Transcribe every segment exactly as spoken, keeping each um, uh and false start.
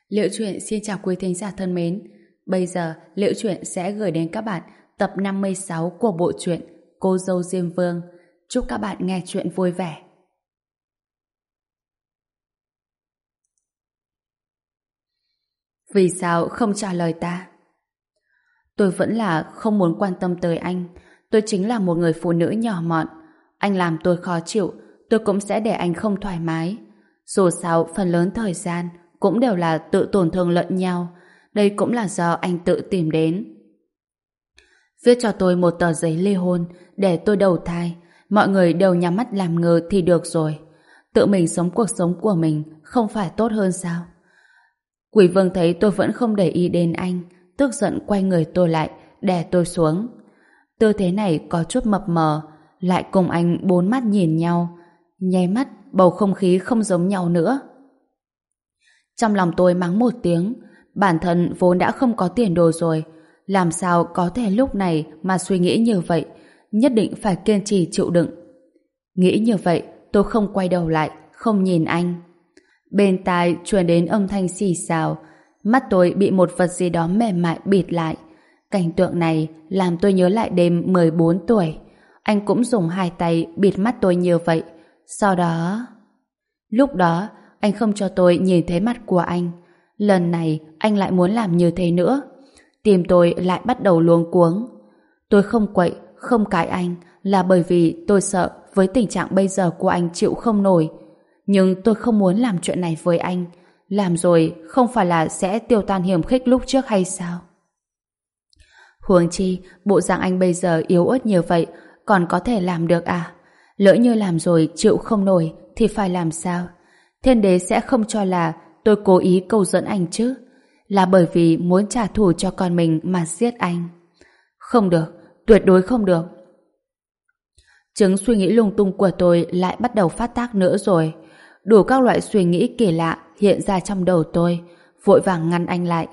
Liễu Chuyện xin chào quý thính giả thân mến. Bây giờ Liễu Chuyện sẽ gửi đến các bạn tập năm mươi sáu của bộ truyện Cô dâu Diêm Vương. Chúc các bạn nghe chuyện vui vẻ. Vì sao không trả lời ta? Tôi vẫn là không muốn quan tâm tới anh. Tôi chính là một người phụ nữ nhỏ mọn. Anh làm tôi khó chịu, tôi cũng sẽ để anh không thoải mái. Dù sao, phần lớn thời gian cũng đều là tự tổn thương lẫn nhau. Đây cũng là do anh tự tìm đến. Viết cho tôi một tờ giấy ly hôn để tôi đầu thai. Mọi người đều nhắm mắt làm ngơ thì được rồi. Tự mình sống cuộc sống của mình không phải tốt hơn sao? Quỷ Vương thấy tôi vẫn không để ý đến anh, tức giận quay người tôi lại, đè tôi xuống. Tư thế này có chút mập mờ, lại cùng anh bốn mắt nhìn nhau. Nháy mắt, bầu không khí không giống nhau nữa. Trong lòng tôi mắng một tiếng, bản thân vốn đã không có tiền đồ rồi, làm sao có thể lúc này mà suy nghĩ như vậy, nhất định phải kiên trì chịu đựng. Nghĩ như vậy, tôi không quay đầu lại, không nhìn anh. Bên tai truyền đến âm thanh xì xào, mắt tôi bị một vật gì đó mềm mại bịt lại. Cảnh tượng này làm tôi nhớ lại đêm mười bốn tuổi. Anh cũng dùng hai tay bịt mắt tôi như vậy. Sau đó... Lúc đó, anh không cho tôi nhìn thấy mặt của anh. Lần này, anh lại muốn làm như thế nữa. Tim tôi lại bắt đầu luống cuống. Tôi không quậy, không cãi anh là bởi vì tôi sợ với tình trạng bây giờ của anh chịu không nổi. Nhưng tôi không muốn làm chuyện này với anh. Làm rồi không phải là sẽ tiêu tan hiểm khích lúc trước hay sao? Huống chi, bộ dạng anh bây giờ yếu ớt như vậy còn có thể làm được à? Lỡ như làm rồi chịu không nổi thì phải làm sao? Thiên đế sẽ không cho là tôi cố ý câu dẫn anh chứ? Là bởi vì muốn trả thù cho con mình mà giết anh. Không được, tuyệt đối không được. Chứng suy nghĩ lung tung của tôi lại bắt đầu phát tác nữa rồi. Đủ các loại suy nghĩ kỳ lạ hiện ra trong đầu tôi, vội vàng ngăn anh lại.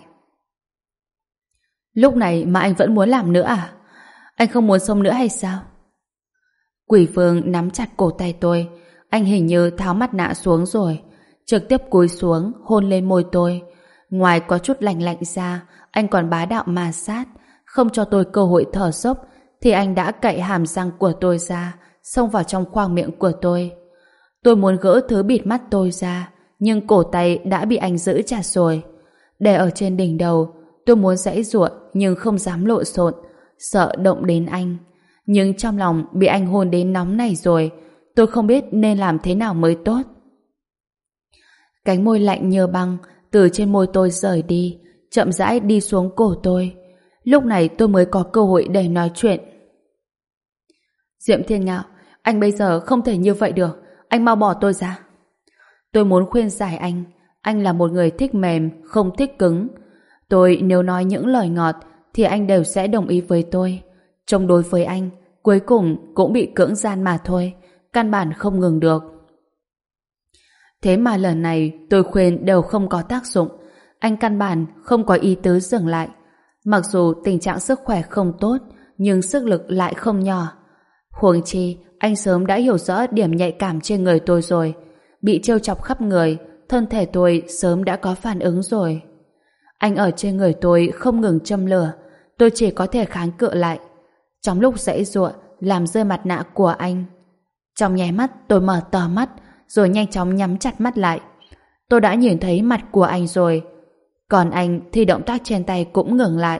Lúc này mà anh vẫn muốn làm nữa à? Anh không muốn sống nữa hay sao? Quỷ Vương nắm chặt cổ tay tôi. Anh hình như tháo mặt nạ xuống rồi, trực tiếp cúi xuống hôn lên môi tôi. Ngoài có chút lạnh lạnh ra, anh còn bá đạo ma sát. Không cho tôi cơ hội thở dốc thì anh đã cạy hàm răng của tôi ra, xông vào trong khoang miệng của tôi. Tôi muốn gỡ thứ bịt mắt tôi ra, nhưng cổ tay đã bị anh giữ chặt rồi. Để ở trên đỉnh đầu, tôi muốn giãy giụa nhưng không dám lộn xộn, sợ động đến anh. Nhưng trong lòng bị anh hôn đến nóng này rồi, tôi không biết nên làm thế nào mới tốt. Cánh môi lạnh như băng từ trên môi tôi rời đi, chậm rãi đi xuống cổ tôi. Lúc này tôi mới có cơ hội để nói chuyện. Diệm Thiên Ngạo, anh bây giờ không thể như vậy được, anh mau bỏ tôi ra. Tôi muốn khuyên giải anh, anh là một người thích mềm, không thích cứng. Tôi nếu nói những lời ngọt thì anh đều sẽ đồng ý với tôi. Chống đối với anh, cuối cùng cũng bị cưỡng gian mà thôi, căn bản không ngừng được. Thế mà lần này tôi khuyên đều không có tác dụng, anh căn bản không có ý tứ dừng lại. Mặc dù tình trạng sức khỏe không tốt, nhưng sức lực lại không nhỏ. Huống chi, anh sớm đã hiểu rõ điểm nhạy cảm trên người tôi rồi. Bị trêu chọc khắp người, thân thể tôi sớm đã có phản ứng rồi. Anh ở trên người tôi không ngừng châm lửa, tôi chỉ có thể kháng cự lại. Trong lúc giãy giụa, làm rơi mặt nạ của anh. Trong nháy mắt tôi mở to mắt, rồi nhanh chóng nhắm chặt mắt lại. Tôi đã nhìn thấy mặt của anh rồi, còn anh thì động tác trên tay cũng ngừng lại.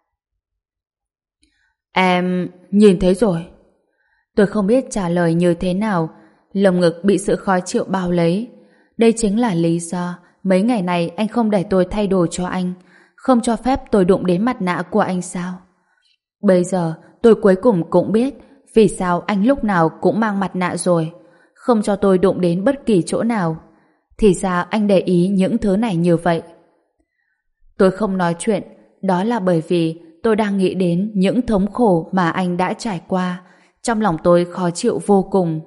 Em nhìn thấy rồi. Tôi không biết trả lời như thế nào, lồng ngực bị sự khó chịu bao lấy. Đây chính là lý do mấy ngày này anh không để tôi thay đồ cho anh, không cho phép tôi đụng đến mặt nạ của anh sao? Bây giờ tôi cuối cùng cũng biết vì sao anh lúc nào cũng mang mặt nạ rồi, không cho tôi đụng đến bất kỳ chỗ nào. Thì ra anh để ý những thứ này như vậy. Tôi không nói chuyện, đó là bởi vì tôi đang nghĩ đến những thống khổ mà anh đã trải qua. Trong lòng tôi khó chịu vô cùng.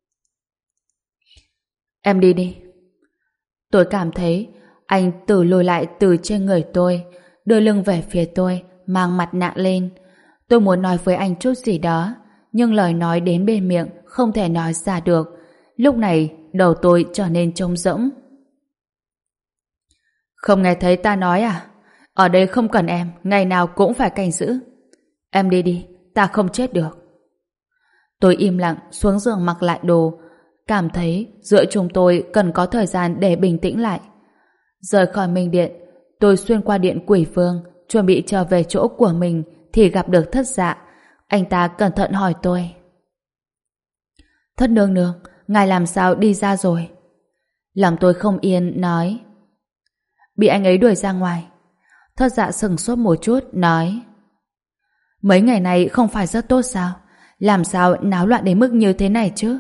Em đi đi. Tôi cảm thấy anh từ lùi lại từ trên người tôi, đưa lưng về phía tôi, mang mặt nạ lên. Tôi muốn nói với anh chút gì đó, nhưng lời nói đến bên miệng không thể nói ra được. Lúc này đầu tôi trở nên trống rỗng. Không nghe thấy ta nói à? Ở đây không cần em, ngày nào cũng phải canh giữ. Em đi đi, ta không chết được. Tôi im lặng xuống giường mặc lại đồ, cảm thấy giữa chúng tôi cần có thời gian để bình tĩnh lại. Rời khỏi Minh Điện, tôi xuyên qua điện Quỷ Vương, chuẩn bị trở về chỗ của mình thì gặp được Thất Dạ. Anh ta cẩn thận hỏi tôi: Thất nương nương, ngài làm sao đi ra rồi? Lòng tôi không yên, nói: Bị anh ấy đuổi ra ngoài. Thất Dạ sững sốt một chút, nói: Mấy ngày này không phải rất tốt sao? Làm sao náo loạn đến mức như thế này chứ?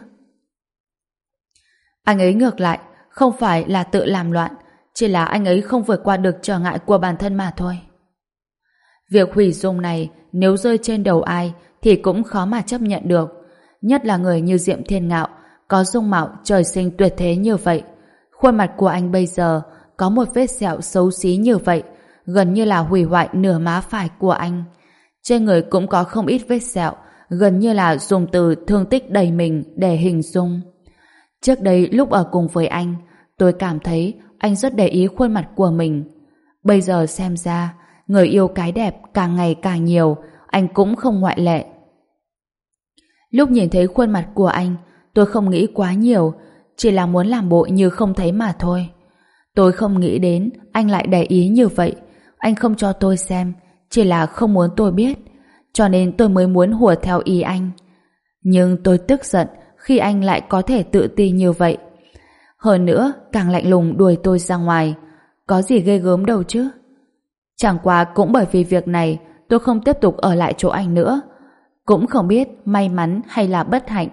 Anh ấy ngược lại, không phải là tự làm loạn, chỉ là anh ấy không vượt qua được trở ngại của bản thân mà thôi. Việc hủy dung này nếu rơi trên đầu ai thì cũng khó mà chấp nhận được, nhất là người như Diệm Thiên Ngạo, có dung mạo trời sinh tuyệt thế như vậy. Khuôn mặt của anh bây giờ có một vết sẹo xấu xí như vậy, gần như là hủy hoại nửa má phải của anh. Trên người cũng có không ít vết sẹo, gần như là dùng từ thương tích đầy mình để hình dung. Trước đây lúc ở cùng với anh, tôi cảm thấy anh rất để ý khuôn mặt của mình. Bây giờ xem ra, người yêu cái đẹp càng ngày càng nhiều, anh cũng không ngoại lệ. Lúc nhìn thấy khuôn mặt của anh, tôi không nghĩ quá nhiều, chỉ là muốn làm bộ như không thấy mà thôi. Tôi không nghĩ đến anh lại để ý như vậy. Anh không cho tôi xem, chỉ là không muốn tôi biết, cho nên tôi mới muốn hùa theo ý anh. Nhưng tôi tức giận khi anh lại có thể tự tin như vậy. Hơn nữa, càng lạnh lùng đuổi tôi ra ngoài. Có gì ghê gớm đâu chứ. Chẳng qua cũng bởi vì việc này, tôi không tiếp tục ở lại chỗ anh nữa. Cũng không biết may mắn hay là bất hạnh.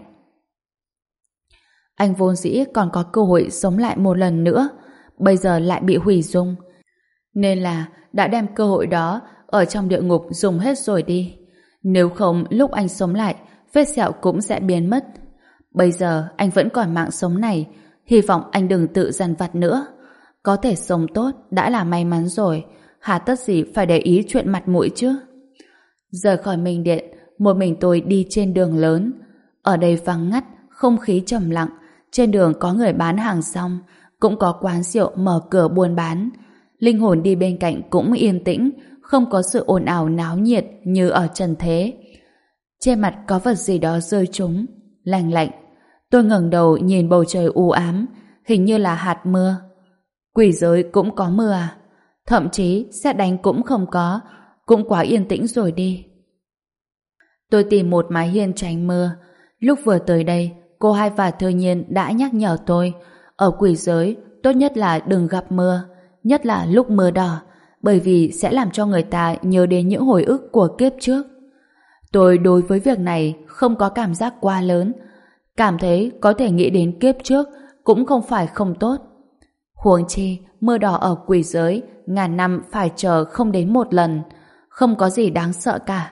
Anh vốn dĩ còn có cơ hội sống lại một lần nữa, bây giờ lại bị hủy dung. Nên là đã đem cơ hội đó ở trong địa ngục dùng hết rồi đi. Nếu không, lúc anh sống lại, vết sẹo cũng sẽ biến mất. Bây giờ anh vẫn còn mạng sống này, hy vọng anh đừng tự dằn vặt nữa. Có thể sống tốt đã là may mắn rồi, hà tất gì phải để ý chuyện mặt mũi chứ. Rời khỏi Minh Điện, một mình tôi đi trên đường lớn. Ở đây vắng ngắt, không khí trầm lặng. Trên đường có người bán hàng rong, cũng có quán rượu mở cửa buôn bán. Linh hồn đi bên cạnh cũng yên tĩnh, không có sự ồn ào náo nhiệt như ở trần thế. Trên mặt có vật gì đó rơi trúng, lành lạnh. Tôi ngẩng đầu nhìn bầu trời u ám, hình như là hạt mưa. Quỷ giới cũng có mưa à? Thậm chí sét đánh cũng không có, cũng quá yên tĩnh rồi đi. Tôi tìm một mái hiên tránh mưa. Lúc vừa tới đây, cô Hai và Thư Nhiên đã nhắc nhở tôi, ở quỷ giới tốt nhất là đừng gặp mưa, nhất là lúc mưa đỏ, bởi vì sẽ làm cho người ta nhớ đến những hồi ức của kiếp trước. Tôi đối với việc này không có cảm giác quá lớn, cảm thấy có thể nghĩ đến kiếp trước cũng không phải không tốt. Huống chi, mưa đỏ ở quỷ giới ngàn năm phải chờ không đến một lần, không có gì đáng sợ cả.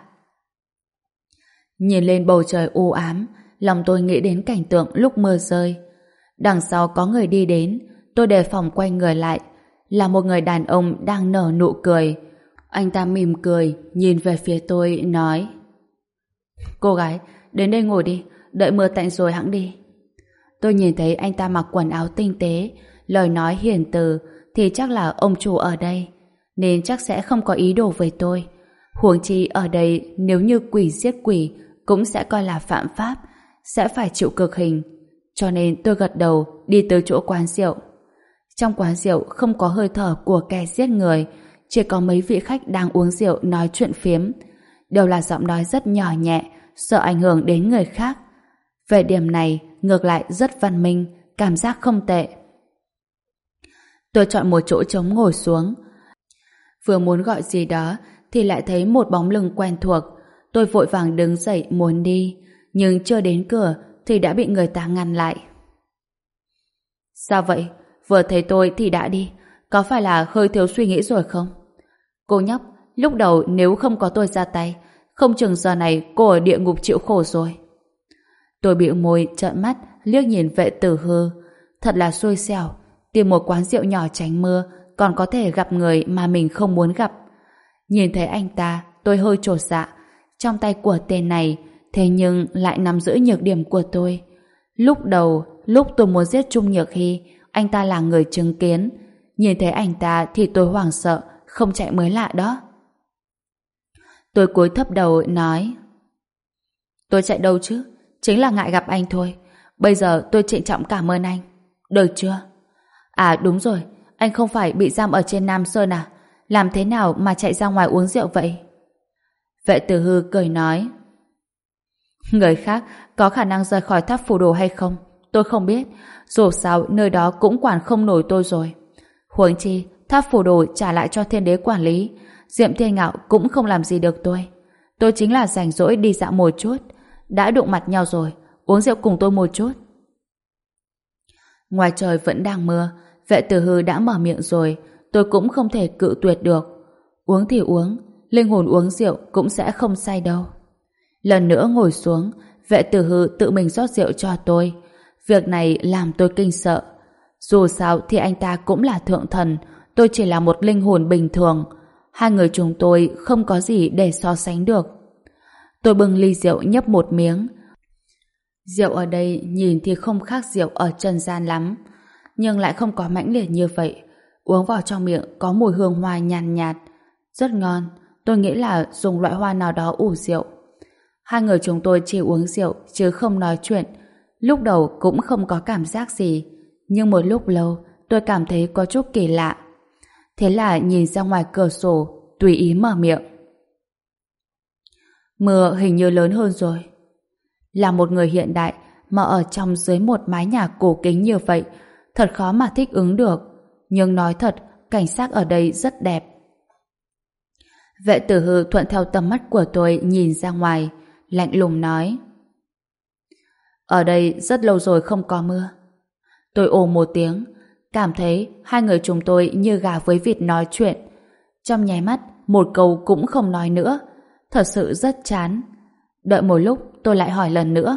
Nhìn lên bầu trời u ám, lòng tôi nghĩ đến cảnh tượng lúc mưa rơi. Đằng sau có người đi đến, tôi đề phòng quay người lại, là một người đàn ông đang nở nụ cười. Anh ta mỉm cười, nhìn về phía tôi, nói: Cô gái, đến đây ngồi đi, đợi mưa tạnh rồi hẵng đi. Tôi nhìn thấy anh ta mặc quần áo tinh tế, lời nói hiền từ, thì chắc là ông chủ ở đây, nên chắc sẽ không có ý đồ với tôi. Huống chi ở đây nếu như quỷ giết quỷ cũng sẽ coi là phạm pháp, sẽ phải chịu cực hình. Cho nên tôi gật đầu đi tới chỗ quán rượu. Trong quán rượu không có hơi thở của kẻ giết người, chỉ có mấy vị khách đang uống rượu nói chuyện phiếm, đều là giọng nói rất nhỏ nhẹ, sợ ảnh hưởng đến người khác. Về điểm này ngược lại rất văn minh, cảm giác không tệ. Tôi chọn một chỗ trống ngồi xuống. Vừa muốn gọi gì đó thì lại thấy một bóng lưng quen thuộc. Tôi vội vàng đứng dậy muốn đi, nhưng chưa đến cửa thì đã bị người ta ngăn lại. Sao vậy? Vừa thấy tôi thì đã đi, có phải là hơi thiếu suy nghĩ rồi không? Cô nhóc, lúc đầu nếu không có tôi ra tay, không chừng giờ này cô ở địa ngục chịu khổ rồi. Tôi bĩu môi trợn mắt liếc nhìn Vệ Tử Hư. Thật là xui xẻo, tìm một quán rượu nhỏ tránh mưa còn có thể gặp người mà mình không muốn gặp. Nhìn thấy anh ta, tôi hơi chột dạ. Trong tay của tên này thế nhưng lại nắm giữ nhược điểm của tôi. Lúc đầu, lúc tôi muốn giết Trung Nhược Hy, anh ta là người chứng kiến, Nhìn thấy anh ta thì tôi hoảng sợ, không chạy mới lạ đó. Tôi cúi thấp đầu nói: Tôi chạy đâu chứ, chính là ngại gặp anh thôi. Bây giờ tôi trịnh trọng cảm ơn anh. Được chưa? À đúng rồi, anh không phải bị giam ở trên Nam Sơn à? Làm thế nào mà chạy ra ngoài uống rượu vậy? Vệ Tử Hư cười nói: Người khác có khả năng rời khỏi tháp phù đồ hay không, tôi không biết. Dù sao nơi đó cũng quản không nổi tôi rồi. Huống chi tháp phù đồ trả lại cho thiên đế quản lý, Diệm Thiên Ngạo cũng không làm gì được tôi. Tôi chính là rảnh rỗi đi dạo một chút. Đã đụng mặt nhau rồi, uống rượu cùng tôi một chút. Ngoài trời vẫn đang mưa, Vệ Tử Hư đã mở miệng rồi, tôi cũng không thể cự tuyệt được. Uống thì uống, linh hồn uống rượu cũng sẽ không say đâu. Lần nữa ngồi xuống, Vệ Tử Hư tự mình rót rượu cho tôi. Việc này làm tôi kinh sợ. Dù sao thì anh ta cũng là thượng thần, tôi chỉ là một linh hồn bình thường. Hai người chúng tôi không có gì để so sánh được. Tôi bưng ly rượu nhấp một miếng. Rượu ở đây nhìn thì không khác rượu ở trần gian lắm, nhưng lại không có mãnh liệt như vậy. Uống vào trong miệng có mùi hương hoa nhàn nhạt, nhạt, rất ngon. Tôi nghĩ là dùng loại hoa nào đó ủ rượu. Hai người chúng tôi chỉ uống rượu chứ không nói chuyện. Lúc đầu cũng không có cảm giác gì, nhưng một lúc lâu tôi cảm thấy có chút kỳ lạ. Thế là nhìn ra ngoài cửa sổ, tùy ý mở miệng: Mưa hình như lớn hơn rồi. Là một người hiện đại mà ở trong dưới một mái nhà cổ kính như vậy, thật khó mà thích ứng được. Nhưng nói thật, cảnh sắc ở đây rất đẹp. Vệ Tử Hư thuận theo tầm mắt của tôi nhìn ra ngoài, lạnh lùng nói: Ở đây rất lâu rồi không có mưa. Tôi ồ một tiếng, cảm thấy hai người chúng tôi như gà với vịt nói chuyện. Trong nháy mắt, một câu cũng không nói nữa. Thật sự rất chán. Đợi một lúc, tôi lại hỏi lần nữa: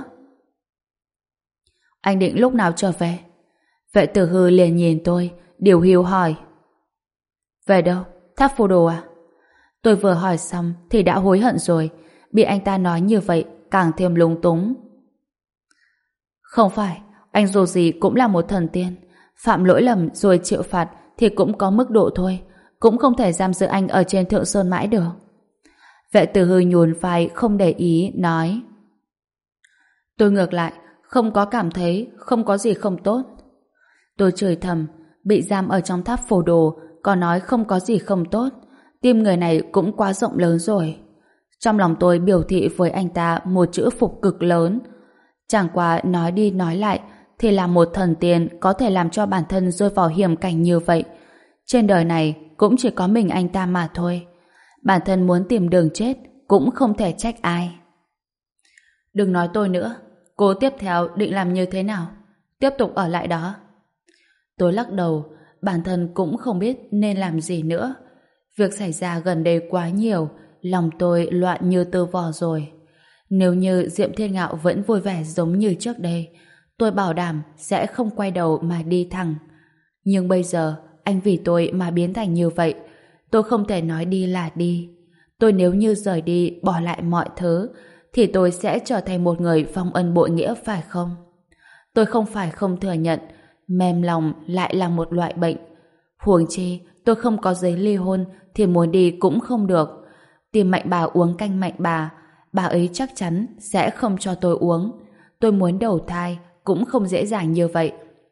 Anh định lúc nào trở về? Vệ Tử Hư liền nhìn tôi, điều hiu hỏi: Về đâu? Tháp phù đồ à? Tôi vừa hỏi xong thì đã hối hận rồi. Bị anh ta nói như vậy càng thêm lúng túng. Không phải, anh dù gì cũng là một thần tiên. Phạm lỗi lầm rồi chịu phạt thì cũng có mức độ thôi. Cũng không thể giam giữ anh ở trên Thượng Sơn mãi được. Vệ Tử Hư nhún vai không để ý, nói: Tôi ngược lại không có cảm thấy không có gì không tốt. Tôi chửi thầm, bị giam ở trong tháp phù đồ còn nói không có gì không tốt. Tim người này cũng quá rộng lớn rồi. Trong lòng tôi biểu thị với anh ta một chữ phục cực lớn. Chẳng qua nói đi nói lại thì là một thần tiên có thể làm cho bản thân rơi vào hiểm cảnh như vậy. Trên đời này cũng chỉ có mình anh ta mà thôi. Bản thân muốn tìm đường chết cũng không thể trách ai. Đừng nói tôi nữa. Cô tiếp theo định làm như thế nào? Tiếp tục ở lại đó? Tôi lắc đầu, bản thân cũng không biết nên làm gì nữa. Việc xảy ra gần đây quá nhiều, lòng tôi loạn như tơ vò rồi. Nếu như Diệm Thiên Ngạo vẫn vui vẻ giống như trước đây, tôi bảo đảm sẽ không quay đầu mà đi thẳng. Nhưng bây giờ, anh vì tôi mà biến thành như vậy. Tôi không thể nói đi là đi. Tôi nếu như rời đi, bỏ lại mọi thứ, thì tôi sẽ trở thành một người vong ân bội nghĩa, phải không? Tôi không phải không thừa nhận, mềm lòng lại là một loại bệnh. Huống chi, tôi không có giấy ly hôn thì muốn đi cũng không được. Tìm Mạnh bà uống canh Mạnh bà, bà ấy chắc chắn sẽ không cho tôi uống. Tôi muốn đầu thai cũng không dễ dàng như vậy.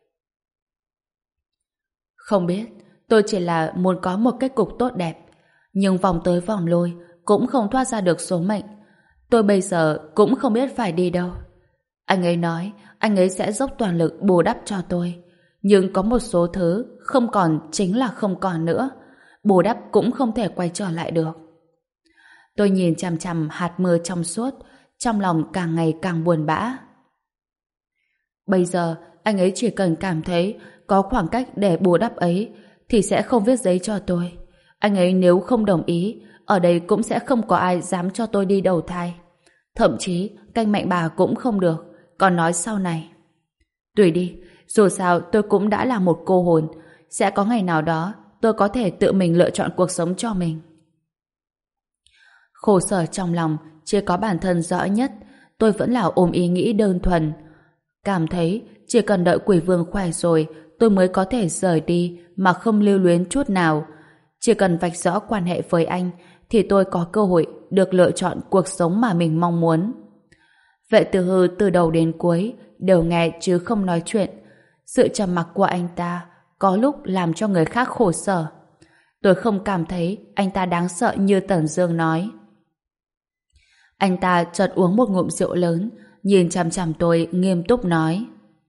Không biết, tôi chỉ là muốn có một kết cục tốt đẹp, nhưng vòng tới vòng lui cũng không thoát ra được số mệnh. Tôi bây giờ cũng không biết phải đi đâu. Anh ấy nói anh ấy sẽ dốc toàn lực bù đắp cho tôi, nhưng có một số thứ không còn chính là không còn nữa. Bù đắp cũng không thể quay trở lại được. Tôi nhìn chằm chằm hạt mưa trong suốt, trong lòng càng ngày càng buồn bã. Bây giờ anh ấy chỉ cần cảm thấy có khoảng cách để bù đắp ấy thì sẽ không viết giấy cho tôi. Anh ấy nếu không đồng ý, ở đây cũng sẽ không có ai dám cho tôi đi đầu thai. Thậm chí canh Mạnh bà cũng không được, còn nói sau này. Tùy đi, dù sao tôi cũng đã là một cô hồn, sẽ có ngày nào đó tôi có thể tự mình lựa chọn cuộc sống cho mình. Khổ sở trong lòng chỉ có bản thân rõ nhất. Tôi vẫn là ôm ý nghĩ đơn thuần, cảm thấy chỉ cần đợi Quỷ Vương khỏe rồi tôi mới có thể rời đi mà không lưu luyến chút nào. Chỉ cần vạch rõ quan hệ với anh thì tôi có cơ hội được lựa chọn cuộc sống mà mình mong muốn. Vệ Tử Hư từ đầu đến cuối đều nghe chứ không nói chuyện. Sự trầm mặc của anh ta có lúc làm cho người khác khổ sở. Tôi không cảm thấy anh ta đáng sợ như Tần Dương nói. Anh ta chợt uống một ngụm rượu lớn, nhìn chằm chằm tôi nghiêm túc nói: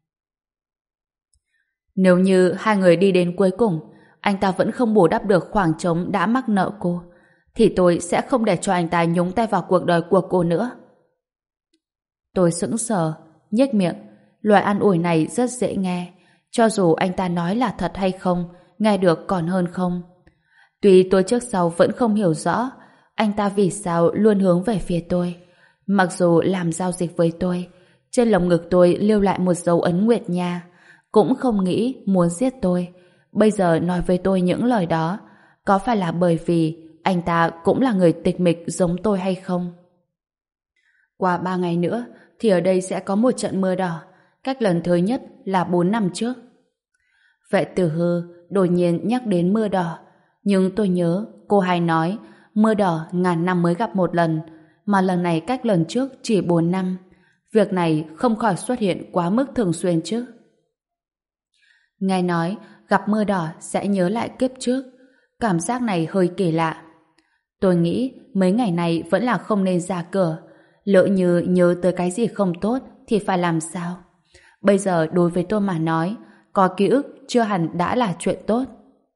nếu như hai người đi đến cuối cùng, anh ta vẫn không bù đắp được khoảng trống đã mắc nợ cô, thì tôi sẽ không để cho anh ta nhúng tay vào cuộc đời của cô nữa. Tôi sững sờ, nhếch miệng. Loại an ủi này rất dễ nghe, cho dù anh ta nói là thật hay không, nghe được còn hơn không. Tuy tôi trước sau vẫn không hiểu rõ anh ta vì sao luôn hướng về phía tôi. Mặc dù làm giao dịch với tôi, trên lồng ngực tôi lưu lại một dấu ấn nguyệt nha, cũng không nghĩ muốn giết tôi. Bây giờ nói với tôi những lời đó, có phải là bởi vì anh ta cũng là người tịch mịch giống tôi hay không? Qua ba ngày nữa thì ở đây sẽ có một trận mưa đỏ, cách lần thứ nhất là bốn năm trước. Vệ Tử Hư đột nhiên nhắc đến mưa đỏ, nhưng tôi nhớ cô hay nói mưa đỏ ngàn năm mới gặp một lần, mà lần này cách lần trước chỉ bốn năm. Việc này không khỏi xuất hiện quá mức thường xuyên chứ. Nghe nói gặp mưa đỏ sẽ nhớ lại kiếp trước, cảm giác này hơi kỳ lạ. Tôi nghĩ mấy ngày này vẫn là không nên ra cửa, lỡ như nhớ tới cái gì không tốt thì phải làm sao? Bây giờ đối với tôi mà nói, có ký ức chưa hẳn đã là chuyện tốt.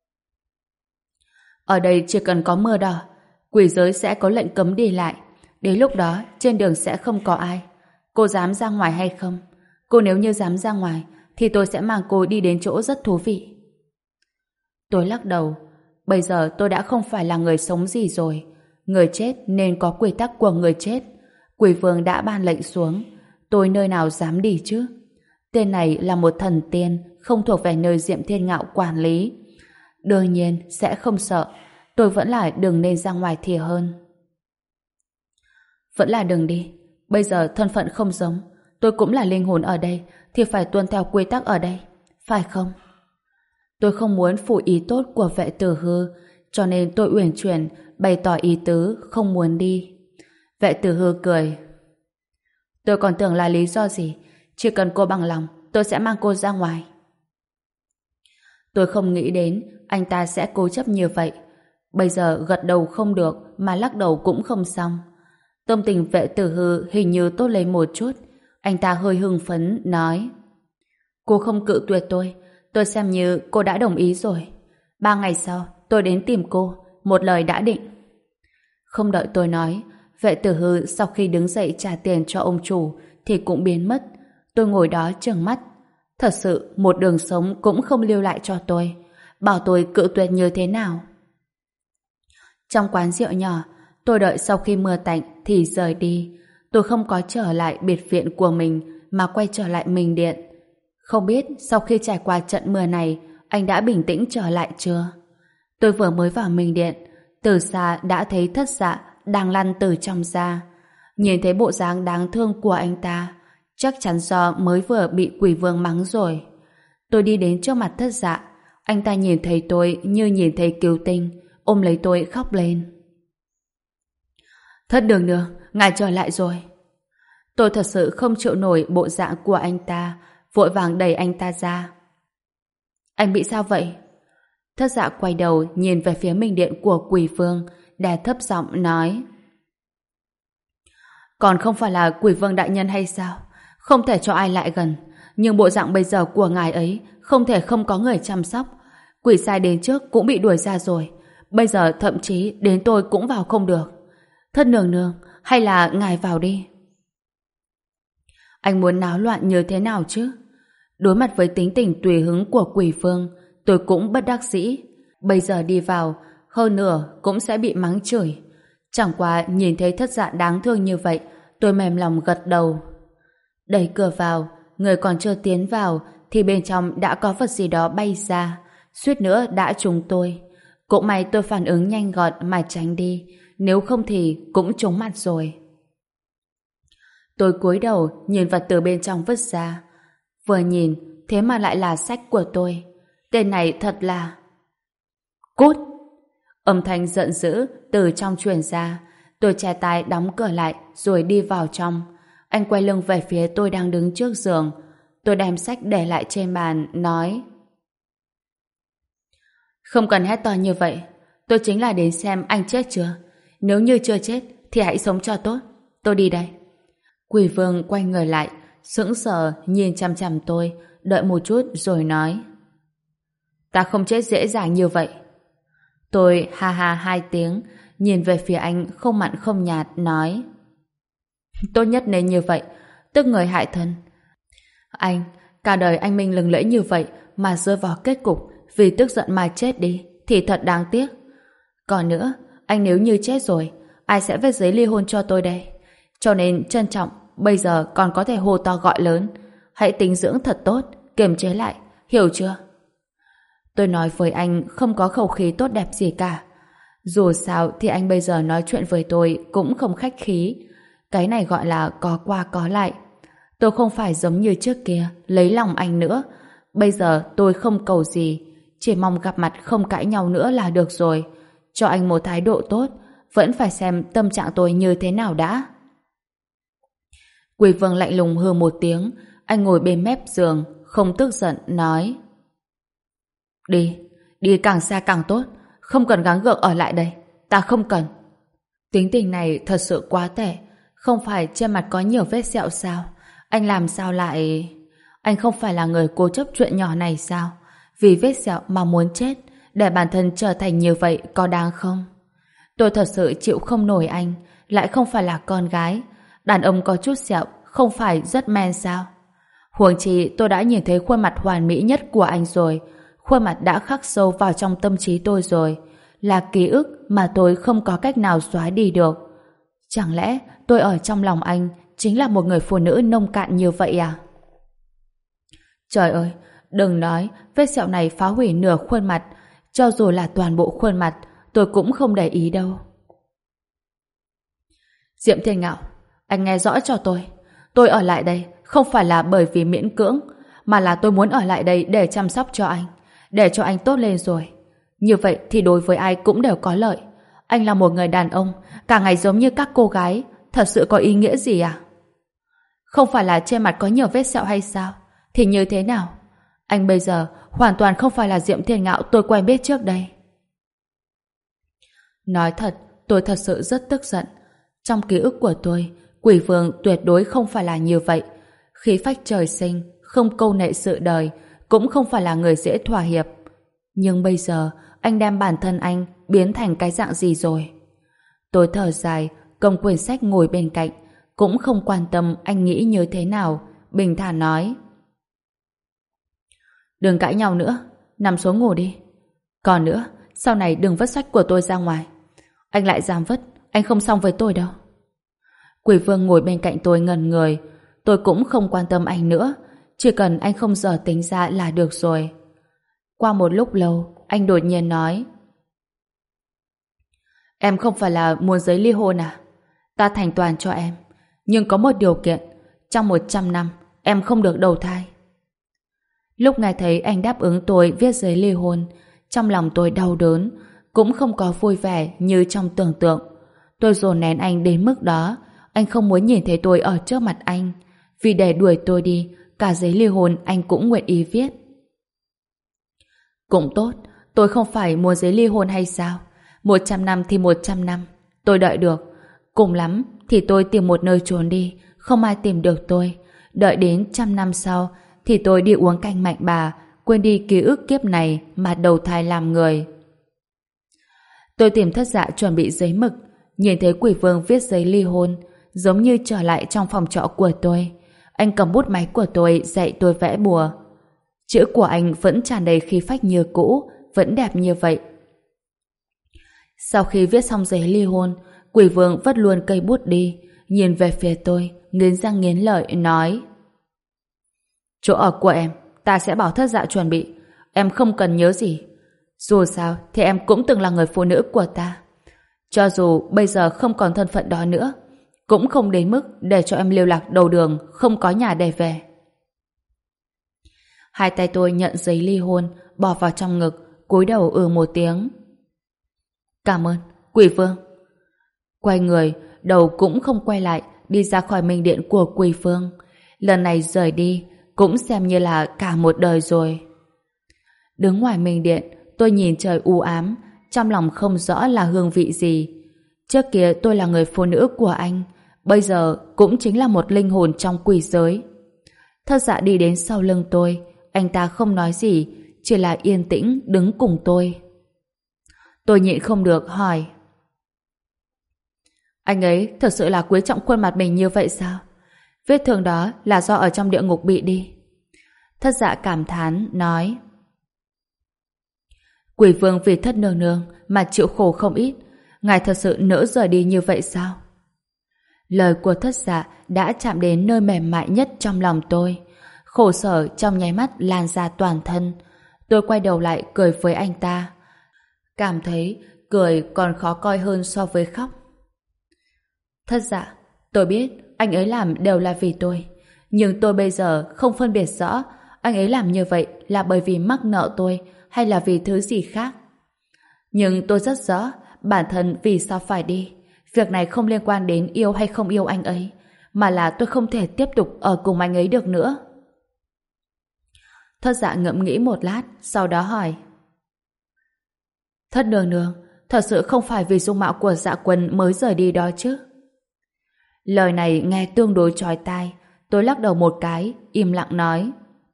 Ở đây chỉ cần có mưa đỏ, quỷ giới sẽ có lệnh cấm đi lại. Đến lúc đó trên đường sẽ không có ai. Cô dám ra ngoài hay không? Cô nếu như dám ra ngoài thì tôi sẽ mang cô đi đến chỗ rất thú vị. Tôi lắc đầu. Bây giờ tôi đã không phải là người sống gì rồi. Người chết nên có quy tắc của người chết. Quỷ vương đã ban lệnh xuống, tôi nơi nào dám đi chứ? Tên này là một thần tiên, không thuộc về nơi Diệm Thiên Ngạo quản lý. Đương nhiên sẽ không sợ. Tôi vẫn là đừng nên ra ngoài thì hơn. Vẫn là đừng đi. Bây giờ thân phận không giống, tôi cũng là linh hồn ở đây thì phải tuân theo quy tắc ở đây, phải không? Tôi không muốn phụ ý tốt của Vệ Tử Hư, cho nên tôi uyển chuyển bày tỏ ý tứ không muốn đi. Vệ Tử Hư cười. Tôi còn tưởng là lý do gì, chỉ cần cô bằng lòng tôi sẽ mang cô ra ngoài. Tôi không nghĩ đến anh ta sẽ cố chấp như vậy. Bây giờ gật đầu không được mà lắc đầu cũng không xong. Tâm tình Vệ Tử Hư hình như tốt lên một chút. Anh ta hơi hưng phấn nói: cô không cự tuyệt tôi, tôi xem như cô đã đồng ý rồi. Ba ngày sau tôi đến tìm cô, một lời đã định. Không đợi tôi nói, Vệ Tử Hư sau khi đứng dậy trả tiền cho ông chủ thì cũng biến mất. Tôi ngồi đó trừng mắt. Thật sự một đường sống cũng không lưu lại cho tôi. Bảo tôi cự tuyệt như thế nào? Trong quán rượu nhỏ, tôi đợi sau khi mưa tạnh thì rời đi. Tôi không có trở lại biệt viện của mình mà quay trở lại Minh Điện. Không biết sau khi trải qua trận mưa này anh đã bình tĩnh trở lại chưa? Tôi vừa mới vào Minh Điện, từ xa đã thấy Thất Dạ đang lăn từ trong ra. Nhìn thấy bộ dáng đáng thương của anh ta, chắc chắn do mới vừa bị quỷ vương mắng rồi. Tôi đi đến trước mặt Thất Dạ. Anh ta nhìn thấy tôi như nhìn thấy cứu tinh, ôm lấy tôi khóc lên. Thất Đường Đường, ngài trở lại rồi. Tôi thật sự không chịu nổi bộ dạng của anh ta, vội vàng đẩy anh ta ra. Anh bị sao vậy? Thất Dạ quay đầu nhìn về phía Minh Điện của quỷ vương, đè thấp giọng nói: còn không phải là quỷ vương đại nhân hay sao? Không thể cho ai lại gần, nhưng bộ dạng bây giờ của ngài ấy không thể không có người chăm sóc. Quỷ sai đến trước cũng bị đuổi ra rồi, bây giờ thậm chí đến tôi cũng vào không được. Thất nương nương, hay là ngài vào đi. Anh muốn náo loạn như thế nào chứ? Đối mặt với tính tình tùy hứng của quỷ vương, tôi cũng bất đắc dĩ. Bây giờ đi vào, hơn nữa cũng sẽ bị mắng chửi. Chẳng qua nhìn thấy Thất Dạ đáng thương như vậy, tôi mềm lòng gật đầu. Đẩy cửa vào, người còn chưa tiến vào thì bên trong đã có vật gì đó bay ra, suýt nữa đã trúng tôi. Cũng may tôi phản ứng nhanh gọn mà tránh đi, nếu không thì cũng trúng mặt rồi. Tôi cúi đầu nhìn vật từ bên trong vứt ra. Vừa nhìn, thế mà lại là sách của tôi. Tên này thật là... Cút! Âm thanh giận dữ từ trong truyền ra. Tôi che tai đóng cửa lại rồi đi vào trong. Anh quay lưng về phía tôi đang đứng trước giường. Tôi đem sách để lại trên bàn, nói: Không cần hét to như vậy. Tôi chính là đến xem anh chết chưa. Nếu như chưa chết thì hãy sống cho tốt. Tôi đi đây. Quỷ vương quay người lại, sững sờ nhìn chằm chằm tôi, đợi một chút rồi nói: Ta không chết dễ dàng như vậy. Tôi ha ha hai tiếng, nhìn về phía anh không mặn không nhạt, nói: Tốt nhất nên như vậy, tức người hại thân. Anh, cả đời anh minh lừng lẫy như vậy mà rơi vào kết cục vì tức giận mà chết đi thì thật đáng tiếc. Còn nữa, anh nếu như chết rồi, ai sẽ viết giấy ly hôn cho tôi đây? Cho nên trân trọng, bây giờ còn có thể hô to gọi lớn. Hãy tính dưỡng thật tốt, kiềm chế lại, hiểu chưa? Tôi nói với anh không có khẩu khí tốt đẹp gì cả. Dù sao thì anh bây giờ nói chuyện với tôi cũng không khách khí. Cái này gọi là có qua có lại. Tôi không phải giống như trước kia lấy lòng anh nữa. Bây giờ tôi không cầu gì, chỉ mong gặp mặt không cãi nhau nữa là được rồi. Cho anh một thái độ tốt, vẫn phải xem tâm trạng tôi như thế nào đã. Quỷ vương lạnh lùng hừ một tiếng. Anh ngồi bên mép giường, không tức giận, nói: Đi, đi càng xa càng tốt. Không cần gắng gượng ở lại đây. Ta không cần. Tính tình này thật sự quá tệ. Không phải trên mặt có nhiều vết sẹo sao? Anh làm sao lại... Anh không phải là người cố chấp chuyện nhỏ này sao? Vì vết sẹo mà muốn chết, để bản thân trở thành như vậy có đáng không? Tôi thật sự chịu không nổi anh. Lại không phải là con gái. Đàn ông có chút sẹo không phải rất men sao? Huống chi tôi đã nhìn thấy khuôn mặt hoàn mỹ nhất của anh rồi. Khuôn mặt đã khắc sâu vào trong tâm trí tôi rồi. Là ký ức mà tôi không có cách nào xóa đi được. Chẳng lẽ tôi ở trong lòng anh chính là một người phụ nữ nông cạn như vậy à? Trời ơi, đừng nói vết sẹo này phá hủy nửa khuôn mặt. Cho dù là toàn bộ khuôn mặt, tôi cũng không để ý đâu. Diệm Thiên Ngạo, anh nghe rõ cho tôi. Tôi ở lại đây không phải là bởi vì miễn cưỡng, mà là tôi muốn ở lại đây để chăm sóc cho anh, để cho anh tốt lên rồi. Như vậy thì đối với ai cũng đều có lợi. Anh là một người đàn ông, cả ngày giống như các cô gái, thật sự có ý nghĩa gì à? Không phải là trên mặt có nhiều vết sẹo hay sao? Thì như thế nào? Anh bây giờ hoàn toàn không phải là Diệm Thiên Ngạo tôi quen biết trước đây. Nói thật, tôi thật sự rất tức giận. Trong ký ức của tôi, quỷ vương tuyệt đối không phải là như vậy. Khí phách trời sinh, không câu nệ sự đời, cũng không phải là người dễ thỏa hiệp. Nhưng bây giờ, anh đem bản thân anh biến thành cái dạng gì rồi? Tôi thở dài, cầm quyển sách ngồi bên cạnh, cũng không quan tâm anh nghĩ như thế nào, bình thản nói: Đừng cãi nhau nữa, nằm xuống ngủ đi. Còn nữa, sau này đừng vứt sách của tôi ra ngoài. Anh lại dám vứt, anh không xong với tôi đâu. Quỷ vương ngồi bên cạnh tôi ngẩn người. Tôi cũng không quan tâm anh nữa, chỉ cần anh không dở tính ra là được rồi. Qua một lúc lâu, anh đột nhiên nói: Em không phải là muốn giấy ly hôn à? Ta thành toàn cho em, nhưng có một điều kiện, trong một trăm năm em không được đầu thai. Lúc nghe thấy anh đáp ứng tôi viết giấy ly hôn, trong lòng tôi đau đớn, cũng không có vui vẻ như trong tưởng tượng. Tôi dồn nén anh đến mức đó. Anh không muốn nhìn thấy tôi ở trước mặt anh, vì để đuổi tôi đi, cả giấy ly hôn anh cũng nguyện ý viết. Cũng tốt, tôi không phải muốn giấy ly hôn hay sao? Một trăm năm thì một trăm năm, tôi đợi được. Cùng lắm thì tôi tìm một nơi trốn đi, không ai tìm được tôi. Đợi đến trăm năm sau thì tôi đi uống canh mạnh bà, quên đi ký ức kiếp này mà đầu thai làm người. Tôi tìm thất dạ chuẩn bị giấy mực, nhìn thấy quỷ vương viết giấy ly hôn, giống như trở lại trong phòng trọ của tôi. Anh cầm bút máy của tôi dạy tôi vẽ bùa. Chữ của anh vẫn tràn đầy khí phách như cũ, vẫn đẹp như vậy. Sau khi viết xong giấy ly hôn, quỷ vương vứt luôn cây bút đi, nhìn về phía tôi, nghiến răng nghiến lợi, nói: Chỗ ở của em, ta sẽ bảo thất dạ chuẩn bị. Em không cần nhớ gì. Dù sao thì em cũng từng là người phụ nữ của ta. Cho dù bây giờ không còn thân phận đó nữa, cũng không đến mức để cho em lưu lạc đầu đường, không có nhà để về. Hai tay tôi nhận giấy ly hôn, bỏ vào trong ngực, cúi đầu ừ một tiếng. Cảm ơn, Quỷ Vương. Quay người, đầu cũng không quay lại, đi ra khỏi minh điện của Quỷ Vương. Lần này rời đi, cũng xem như là cả một đời rồi. Đứng ngoài minh điện, tôi nhìn trời u ám, trong lòng không rõ là hương vị gì. Trước kia tôi là người phụ nữ của anh, bây giờ cũng chính là một linh hồn trong quỷ giới. Thất Dạ đi đến sau lưng tôi, anh ta không nói gì, chỉ là yên tĩnh đứng cùng tôi. Tôi nhịn không được hỏi: anh ấy thật sự là quý trọng khuôn mặt mình như vậy sao? Vết thương đó là do ở trong địa ngục bị đi. Thất Dạ cảm thán nói: Quỷ Vương vì Thất nương nương mà chịu khổ không ít, ngài thật sự nỡ rời đi như vậy sao? Lời của Thất Dạ đã chạm đến nơi mềm mại nhất trong lòng tôi. Khổ sở trong nháy mắt lan ra toàn thân. Tôi quay đầu lại cười với anh ta, cảm thấy cười còn khó coi hơn so với khóc. Thất Dạ, tôi biết anh ấy làm đều là vì tôi, nhưng tôi bây giờ không phân biệt rõ anh ấy làm như vậy là bởi vì mắc nợ tôi hay là vì thứ gì khác. Nhưng tôi rất rõ bản thân vì sao phải đi. Việc này không liên quan đến yêu hay không yêu anh ấy, mà là tôi không thể tiếp tục ở cùng anh ấy được nữa. Thất Dạ ngẫm nghĩ một lát, sau đó hỏi: Thất nương nương, thật sự không phải vì dung mạo của Dạ Quân mới rời đi đó chứ? Lời này nghe tương đối chói tai. Tôi lắc đầu một cái, im lặng nói: